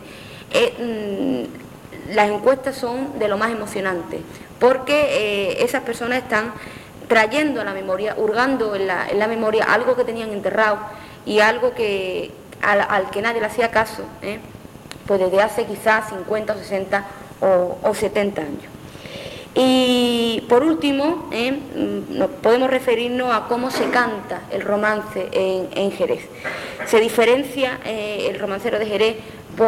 las encuestas son de lo más emocionantes, porque esas personas están trayendo a la memoria, hurgando en la memoria algo que tenían enterrado y algo al que nadie le hacía caso, pues desde hace quizás 50 o 60 o 70 años. Y por último, podemos referirnos a cómo se canta el romance en Jerez. Se diferencia el romancero de Jerez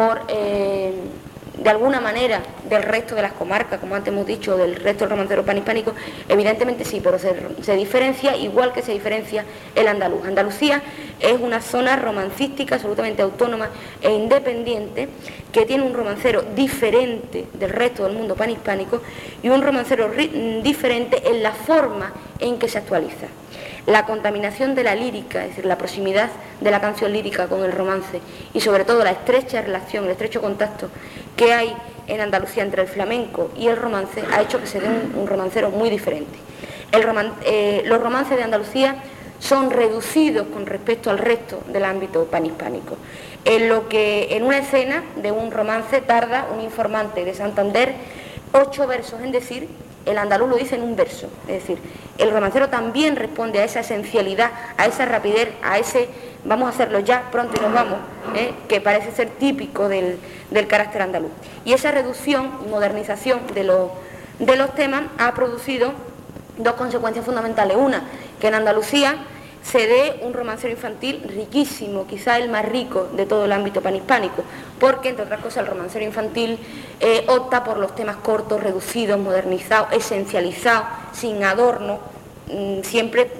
de alguna manera del resto de las comarcas, como antes hemos dicho, del resto del romancero panhispánico. Evidentemente sí, pero se diferencia igual que se diferencia el andaluz. Andalucía es una zona romancística absolutamente autónoma e independiente, que tiene un romancero diferente del resto del mundo panhispánico y un romancero diferente en la forma en que se actualiza. La contaminación de la lírica, es decir, la proximidad de la canción lírica con el romance, y sobre todo la estrecha relación, el estrecho contacto que hay en Andalucía entre el flamenco y el romance, ha hecho que se dé un romancero muy diferente. Los romances de Andalucía son reducidos con respecto al resto del ámbito panhispánico. En lo que en una escena de un romance tarda un informante de Santander 8 versos en decir, el andaluz lo dice en un verso. Es decir, el romancero también responde a esa esencialidad, a esa rapidez, a ese vamos a hacerlo ya, pronto y nos vamos, que parece ser típico del carácter andaluz. Y esa reducción y modernización de los temas ha producido 2 consecuencias fundamentales. Una, que en Andalucía se dé un romancero infantil riquísimo, quizá el más rico de todo el ámbito panhispánico, porque, entre otras cosas, el romancero infantil opta por los temas cortos, reducidos, modernizados, esencializados, sin adorno, siempre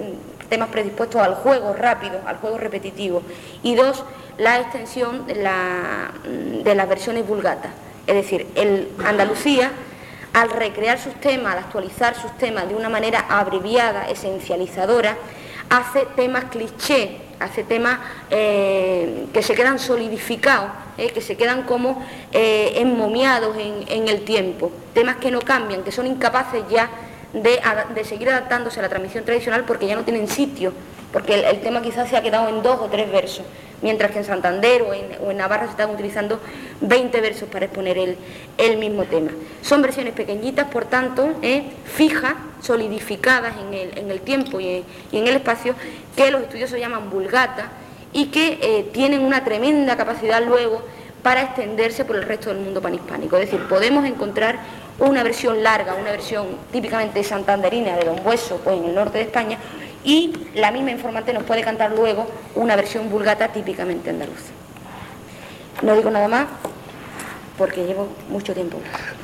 temas predispuestos al juego rápido, al juego repetitivo. Y dos, la extensión de las versiones vulgatas. Es decir, Andalucía, al recrear sus temas, al actualizar sus temas de una manera abreviada, esencializadora, hace temas cliché, hace temas que se quedan solidificados, que se quedan como enmomiados en el tiempo, temas que no cambian, que son incapaces ya de seguir adaptándose a la transmisión tradicional porque ya no tienen sitio, porque el tema quizás se ha quedado en 2 o 3 versos, mientras que en Santander o en Navarra se están utilizando 20 versos para exponer el mismo tema. Son versiones pequeñitas, por tanto, fijas, solidificadas en el tiempo y en el espacio, que los estudiosos llaman vulgata y que tienen una tremenda capacidad luego para extenderse por el resto del mundo panhispánico. Es decir, podemos encontrar una versión larga, una versión típicamente santanderina de Don Bueso, pues en el norte de España, y la misma informante nos puede cantar luego una versión vulgata típicamente andaluza. No digo nada más porque llevo mucho tiempo.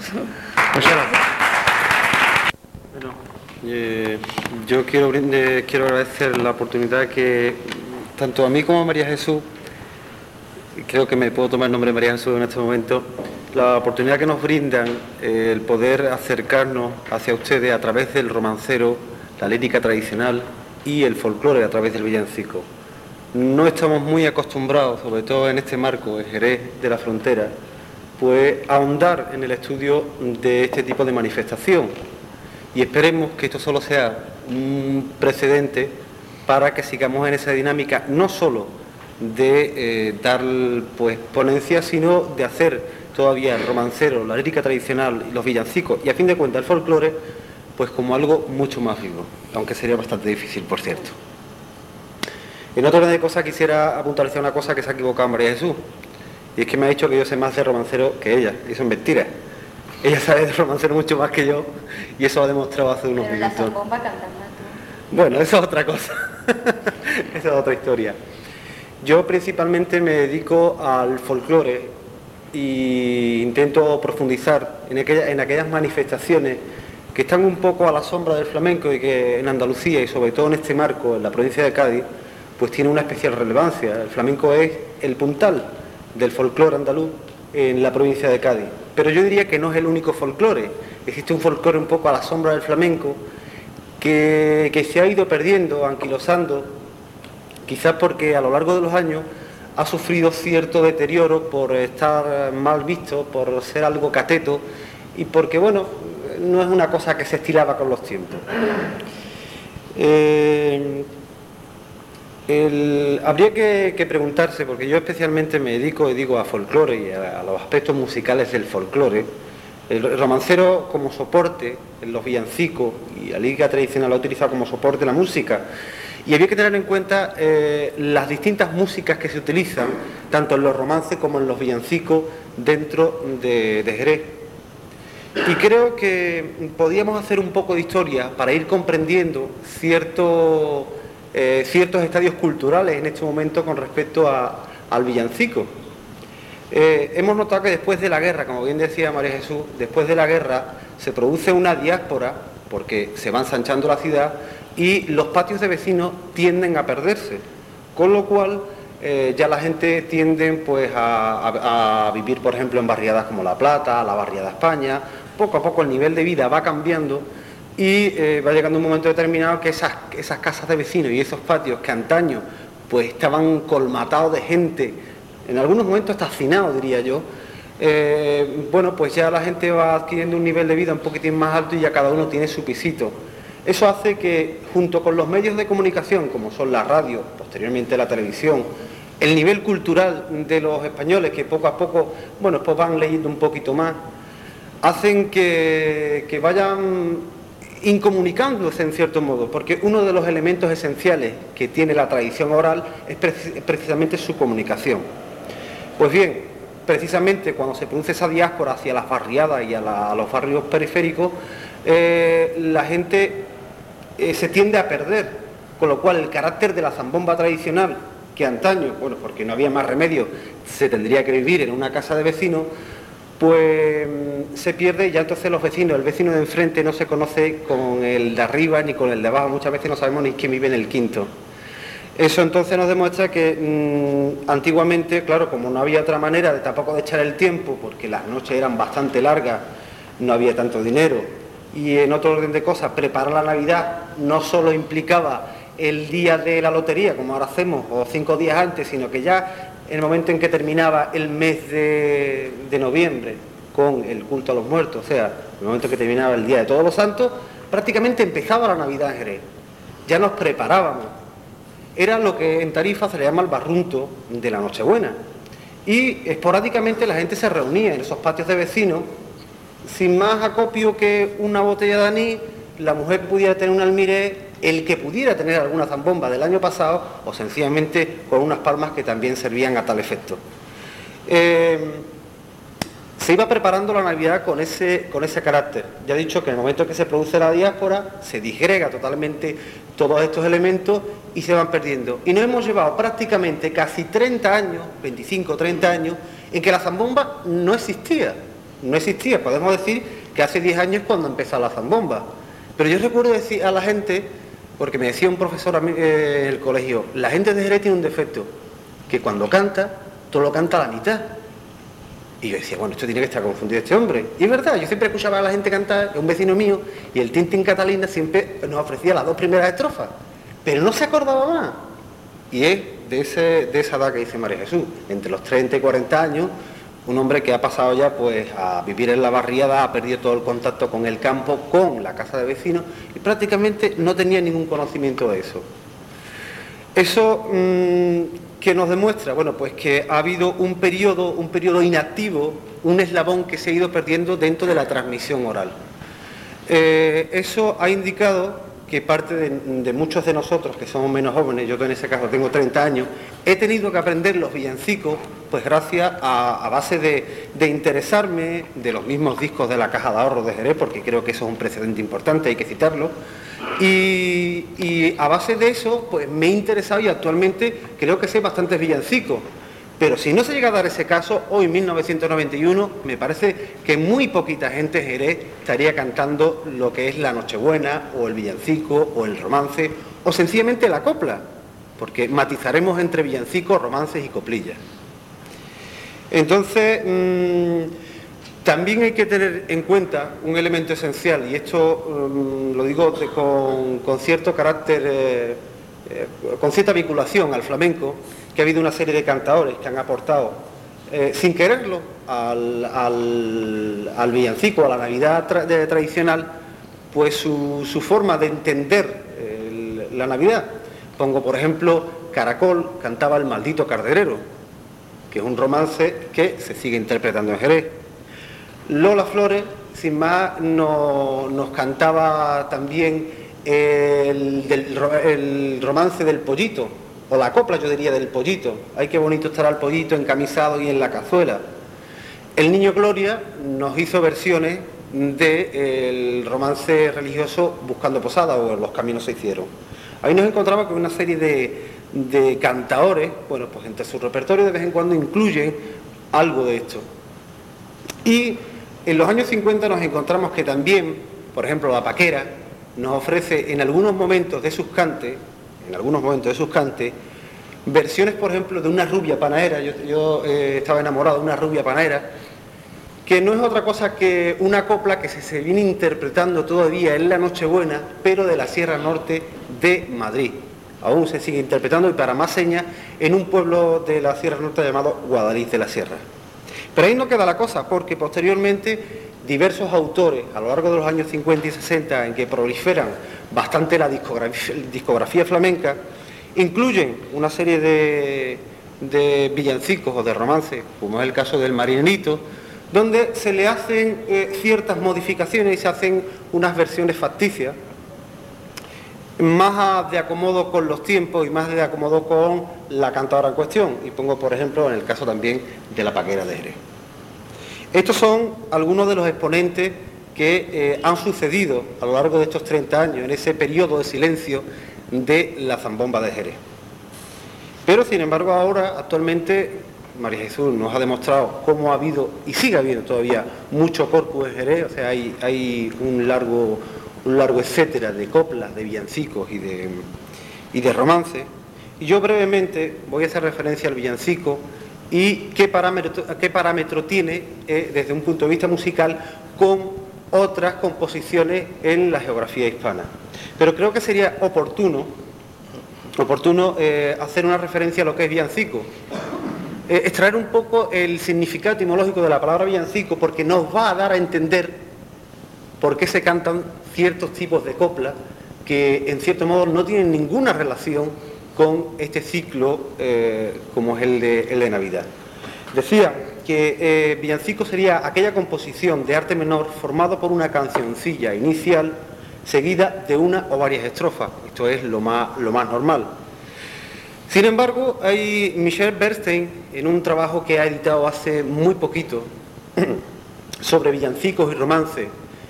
Bueno, yo quiero agradecer la oportunidad que tanto a mí como a María Jesús, creo que me puedo tomar el nombre de María Jesús en este momento, la oportunidad que nos brindan el poder acercarnos hacia ustedes a través del romancero, la lírica tradicional y el folclore a través del villancico. No estamos muy acostumbrados, sobre todo en este marco, en Jerez de la Frontera, pues a ahondar en el estudio de este tipo de manifestación. Y esperemos que esto solo sea un precedente para que sigamos en esa dinámica, no solo de dar pues ponencias, sino de hacer todavía el romancero, la lírica tradicional y los villancicos, y a fin de cuentas el folclore, pues como algo mucho más vivo, aunque sería bastante difícil, por cierto. En otro orden de cosas quisiera puntualizar una cosa que se ha equivocado María Jesús, y es que me ha dicho que yo sé más de romancero que ella, y eso es mentira. Ella sabe de romancero mucho más que yo, y eso lo ha demostrado hace unos minutos. Pero la zambomba canta más tú. Bueno, eso es otra cosa, esa es otra historia. Yo principalmente me dedico al folclore e intento profundizar en aquellas manifestaciones que están un poco a la sombra del flamenco y que en Andalucía y sobre todo en este marco, en la provincia de Cádiz, pues tiene una especial relevancia. El flamenco es el puntal del folclore andaluz en la provincia de Cádiz. Pero yo diría que no es el único folclore. Existe un folclore un poco a la sombra del flamenco que se ha ido perdiendo, anquilosando, quizás porque a lo largo de los años ha sufrido cierto deterioro por estar mal visto, por ser algo cateto y porque, bueno, no es una cosa que se estilaba con los tiempos. Habría que preguntarse, porque yo especialmente me dedico, a folclore y a los aspectos musicales del folclore. El romancero como soporte, en los villancicos y la lírica tradicional ha utilizado como soporte la música. Y había que tener en cuenta las distintas músicas que se utilizan, tanto en los romances como en los villancicos dentro de Jerez. Y creo que podíamos hacer un poco de historia para ir comprendiendo ciertos estadios culturales en este momento con respecto al villancico. Hemos notado que después de la guerra, como bien decía María Jesús, después de la guerra se produce una diáspora, porque se va ensanchando la ciudad y los patios de vecinos tienden a perderse, con lo cual ya la gente tiende pues a vivir, por ejemplo, en barriadas como La Plata, la barriada España. Poco a poco el nivel de vida va cambiando y va llegando un momento determinado que esas casas de vecinos y esos patios que antaño pues estaban colmatados de gente, en algunos momentos hasta hacinados, diría yo, bueno, pues ya la gente va adquiriendo un nivel de vida un poquitín más alto y ya cada uno tiene su pisito. Eso hace que, junto con los medios de comunicación, como son la radio, posteriormente la televisión, el nivel cultural de los españoles, que poco a poco, bueno, pues van leyendo un poquito más, hacen que vayan incomunicándose en cierto modo, porque uno de los elementos esenciales que tiene la tradición oral es precisamente su comunicación. Pues bien, precisamente cuando se produce esa diáspora hacia las barriadas y a los barrios periféricos, la gente se tiende a perder, con lo cual el carácter de la zambomba tradicional, que antaño, bueno, porque no había más remedio, se tendría que vivir en una casa de vecinos, pues se pierde y ya entonces los vecinos, el vecino de enfrente no se conoce con el de arriba ni con el de abajo, muchas veces no sabemos ni quién vive en el quinto. Eso entonces nos demuestra que antiguamente, claro, como no había otra manera de tampoco de echar el tiempo, porque las noches eran bastante largas, no había tanto dinero, y en otro orden de cosas, preparar la Navidad no solo implicaba el día de la lotería, como ahora hacemos, o 5 días antes, sino que ya en el momento en que terminaba el mes de noviembre con el culto a los muertos, o sea, en el momento en que terminaba el Día de Todos los Santos, prácticamente empezaba la Navidad en Jerez. Ya nos preparábamos. Era lo que en Tarifa se le llama el barrunto de la Nochebuena. Y esporádicamente la gente se reunía en esos patios de vecinos, sin más acopio que una botella de anís, la mujer pudiera tener un almiré, el que pudiera tener alguna zambomba del año pasado, o sencillamente con unas palmas que también servían a tal efecto. Se iba preparando la Navidad con ese carácter. Ya he dicho que en el momento que se produce la diáspora, se disgrega totalmente todos estos elementos y se van perdiendo. Y nos hemos llevado prácticamente casi 30 años, 25, 30 años, en que la zambomba no existía. No existía, podemos decir que hace 10 años es cuando empezó la zambomba. Pero yo recuerdo decir a la gente, porque me decía un profesor en el colegio, la gente de Jerez tiene un defecto, que cuando canta, todo lo canta a la mitad. Y yo decía, bueno, esto tiene que estar confundido este hombre. Y es verdad, yo siempre escuchaba a la gente cantar, un vecino mío, y el Tintín Catalina siempre nos ofrecía las 2 primeras estrofas, pero no se acordaba más. Y es de esa edad que dice María Jesús, entre los 30 y 40 años, un hombre que ha pasado ya pues a vivir en la barriada, ha perdido todo el contacto con el campo, con la casa de vecinos, y prácticamente no tenía ningún conocimiento de eso. Eso que nos demuestra, bueno, pues que ha habido un periodo inactivo, un eslabón que se ha ido perdiendo dentro de la transmisión oral. Eso ha indicado que parte de muchos de nosotros que somos menos jóvenes, yo en ese caso tengo 30 años, he tenido que aprender los villancicos, pues gracias a base de interesarme de los mismos discos de la Caja de Ahorros de Jerez, porque creo que eso es un precedente importante, hay que citarlo, y a base de eso, pues me he interesado y actualmente creo que sé bastantes villancicos. Pero si no se llega a dar ese caso, hoy, 1991, me parece que muy poquita gente en Jerez estaría cantando lo que es la Nochebuena, o el villancico, o el romance, o sencillamente la copla, porque matizaremos entre villancicos, romances y coplillas. Entonces, también hay que tener en cuenta un elemento esencial, y esto lo digo con cierto carácter, con cierta vinculación al flamenco, que ha habido una serie de cantadores que han aportado, sin quererlo, al villancico, a la Navidad tradicional, pues su forma de entender la Navidad. Pongo, por ejemplo, Caracol cantaba El maldito carderero, que es un romance que se sigue interpretando en Jerez. Lola Flores, sin más, nos cantaba también el romance del pollito, o la copla, yo diría, del pollito. Ay, qué bonito estará el pollito encamisado y en la cazuela. El Niño Gloria nos hizo versiones del romance religioso Buscando Posada, o Los caminos se hicieron. Ahí nos encontramos con una serie de cantadores, bueno, pues entre su repertorio de vez en cuando incluyen algo de esto. Y en los años 50 nos encontramos que también, por ejemplo, la Paquera nos ofrece en algunos momentos de sus cantes, versiones, por ejemplo, de Una rubia panadera. Yo estaba enamorado de Una rubia panadera, que no es otra cosa que una copla que se viene interpretando todavía en la Nochebuena, pero de la Sierra Norte de Madrid. Aún se sigue interpretando, y para más señas, en un pueblo de la Sierra Norte llamado Guadalix de la Sierra. Pero ahí no queda la cosa, porque posteriormente diversos autores, a lo largo de los años 50 y 60, en que proliferan bastante la discografía flamenca, incluyen una serie de villancicos o de romances, como es el caso del Marinerito, donde se le hacen ciertas modificaciones y se hacen unas versiones facticias, más de acomodo con los tiempos y más de acomodo con la cantadora en cuestión. Y pongo, por ejemplo, en el caso también de la Paquera de Jerez. Estos son algunos de los exponentes que han sucedido a lo largo de estos 30 años, en ese periodo de silencio de la zambomba de Jerez. Pero, sin embargo, ahora, actualmente, María Jesús nos ha demostrado cómo ha habido y sigue habiendo todavía mucho corpus en Jerez, o sea, hay un largo etcétera de coplas, de villancicos y de romances. Y yo brevemente voy a hacer referencia al villancico y qué parámetro tiene desde un punto de vista musical con otras composiciones en la geografía hispana. Pero creo que sería oportuno hacer una referencia a lo que es villancico, extraer un poco el significado etimológico de la palabra villancico, porque nos va a dar a entender por qué se cantan ciertos tipos de coplas que en cierto modo no tienen ninguna relación con este ciclo como es el de Navidad. Decía que villancico sería aquella composición de arte menor formado por una cancioncilla inicial seguida de una o varias estrofas. Esto es lo más normal. Sin embargo, hay Michel Bernstein, en un trabajo que ha editado hace muy poquito sobre villancicos y romances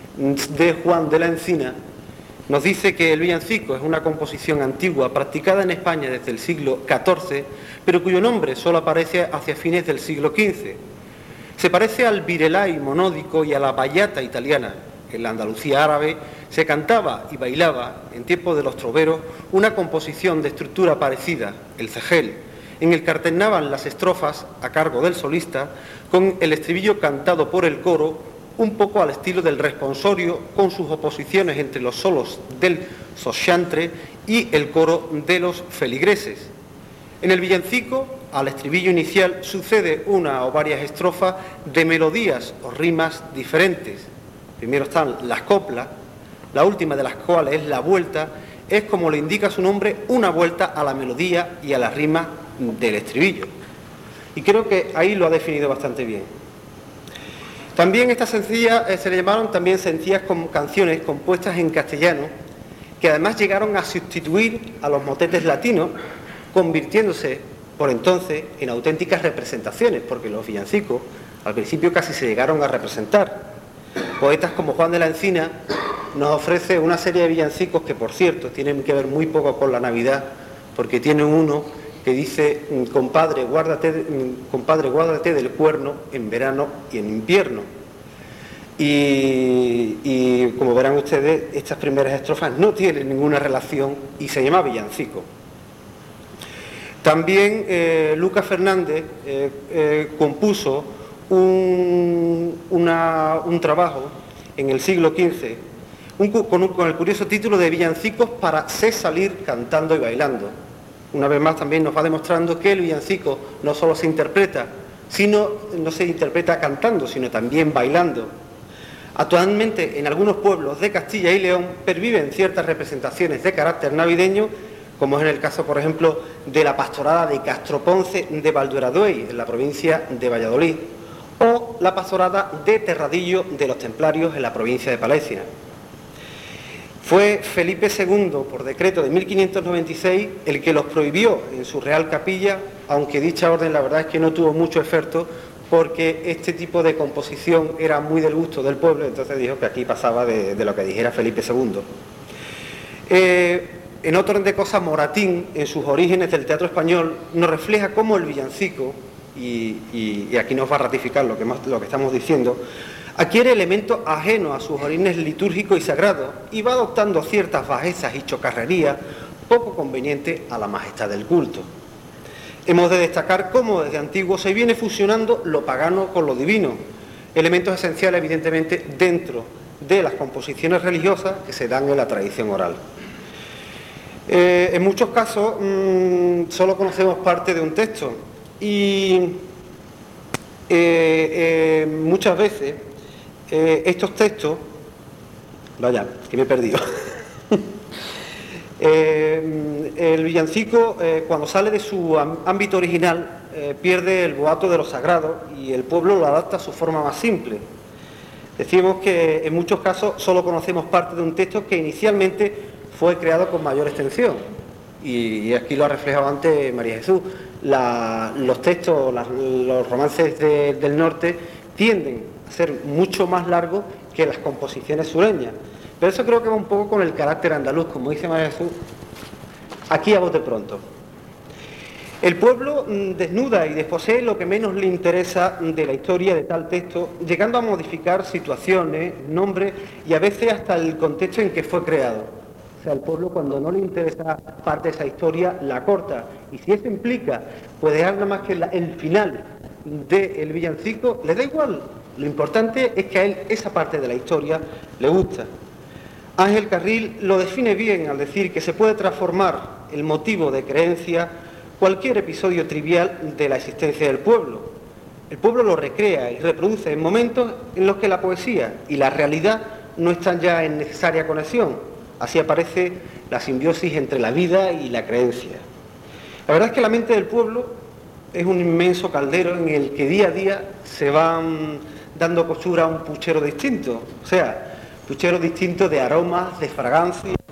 de Juan de la Encina, nos dice que el villancico es una composición antigua practicada en España desde el siglo XIV, pero cuyo nombre solo aparece hacia fines del siglo XV. Se parece al virelai monódico y a la ballata italiana. En la Andalucía árabe se cantaba y bailaba, en tiempos de los troveros, una composición de estructura parecida, el cejel, en el que alternaban las estrofas a cargo del solista con el estribillo cantado por el coro, un poco al estilo del responsorio, con sus oposiciones entre los solos del sochantre y el coro de los feligreses. En el villancico, al estribillo inicial, sucede una o varias estrofas de melodías o rimas diferentes. Primero están las coplas, la última de las cuales es la vuelta, es como le indica su nombre, una vuelta a la melodía y a la rima del estribillo. Y creo que ahí lo ha definido bastante bien. También estas sencillas se le llamaron también sencillas canciones compuestas en castellano, que además llegaron a sustituir a los motetes latinos, convirtiéndose por entonces en auténticas representaciones, porque los villancicos al principio casi se llegaron a representar. Poetas como Juan de la Encina nos ofrece una serie de villancicos que, por cierto, tienen que ver muy poco con la Navidad, porque tiene uno que dice: compadre, guárdate del cuerno en verano y en invierno. Y como verán ustedes, estas primeras estrofas no tienen ninguna relación y se llama villancico. También Lucas Fernández compuso un trabajo en el siglo XV con el curioso título de Villancicos para se salir cantando y bailando. Una vez más también nos va demostrando que el villancico no solo se interpreta, no se interpreta cantando, sino también bailando. Actualmente en algunos pueblos de Castilla y León perviven ciertas representaciones de carácter navideño, como es en el caso, por ejemplo, de la pastorada de Castroponce de Valdueraduey, en la provincia de Valladolid, o la pastorada de Terradillo de los Templarios, en la provincia de Palencia. Fue Felipe II, por decreto de 1596, el que los prohibió en su Real Capilla, aunque dicha orden la verdad es que no tuvo mucho efecto, porque este tipo de composición era muy del gusto del pueblo, entonces dijo que aquí pasaba de lo que dijera Felipe II. En otro orden de cosas, Moratín, en sus orígenes del teatro español, nos refleja cómo el villancico, y aquí nos va a ratificar lo que estamos diciendo, adquiere elementos ajenos a sus orígenes litúrgicos y sagrados y va adoptando ciertas bajezas y chocarrerías poco convenientes a la majestad del culto. Hemos de destacar cómo desde antiguo se viene fusionando lo pagano con lo divino, elementos esenciales evidentemente dentro de las composiciones religiosas que se dan en la tradición oral. En muchos casos solo conocemos parte de un texto y muchas veces estos textos, vaya, que me he perdido. El villancico, cuando sale de su ámbito original, pierde el boato de lo sagrado y el pueblo lo adapta a su forma más simple. Decimos que en muchos casos solo conocemos parte de un texto que inicialmente fue creado con mayor extensión. Y aquí lo ha reflejado antes María Jesús. Los textos, los romances del norte tienden a ser mucho más largos que las composiciones sureñas. Pero eso creo que va un poco con el carácter andaluz, como dice María Jesús, aquí a bote pronto. El pueblo desnuda y desposee lo que menos le interesa de la historia de tal texto, llegando a modificar situaciones, nombres y a veces hasta el contexto en que fue creado. O sea, el pueblo, cuando no le interesa parte de esa historia, la corta. Y si eso implica pues dejar nada más que el final del villancico, le da igual. Lo importante es que a él esa parte de la historia le gusta. Ángel Carril lo define bien al decir que se puede transformar el motivo de creencia cualquier episodio trivial de la existencia del pueblo. El pueblo lo recrea y reproduce en momentos en los que la poesía y la realidad no están ya en necesaria conexión. Así aparece la simbiosis entre la vida y la creencia. La verdad es que la mente del pueblo es un inmenso caldero en el que día a día se van dando costura a un puchero distinto. O sea, puchero distinto de aromas, de fragancias,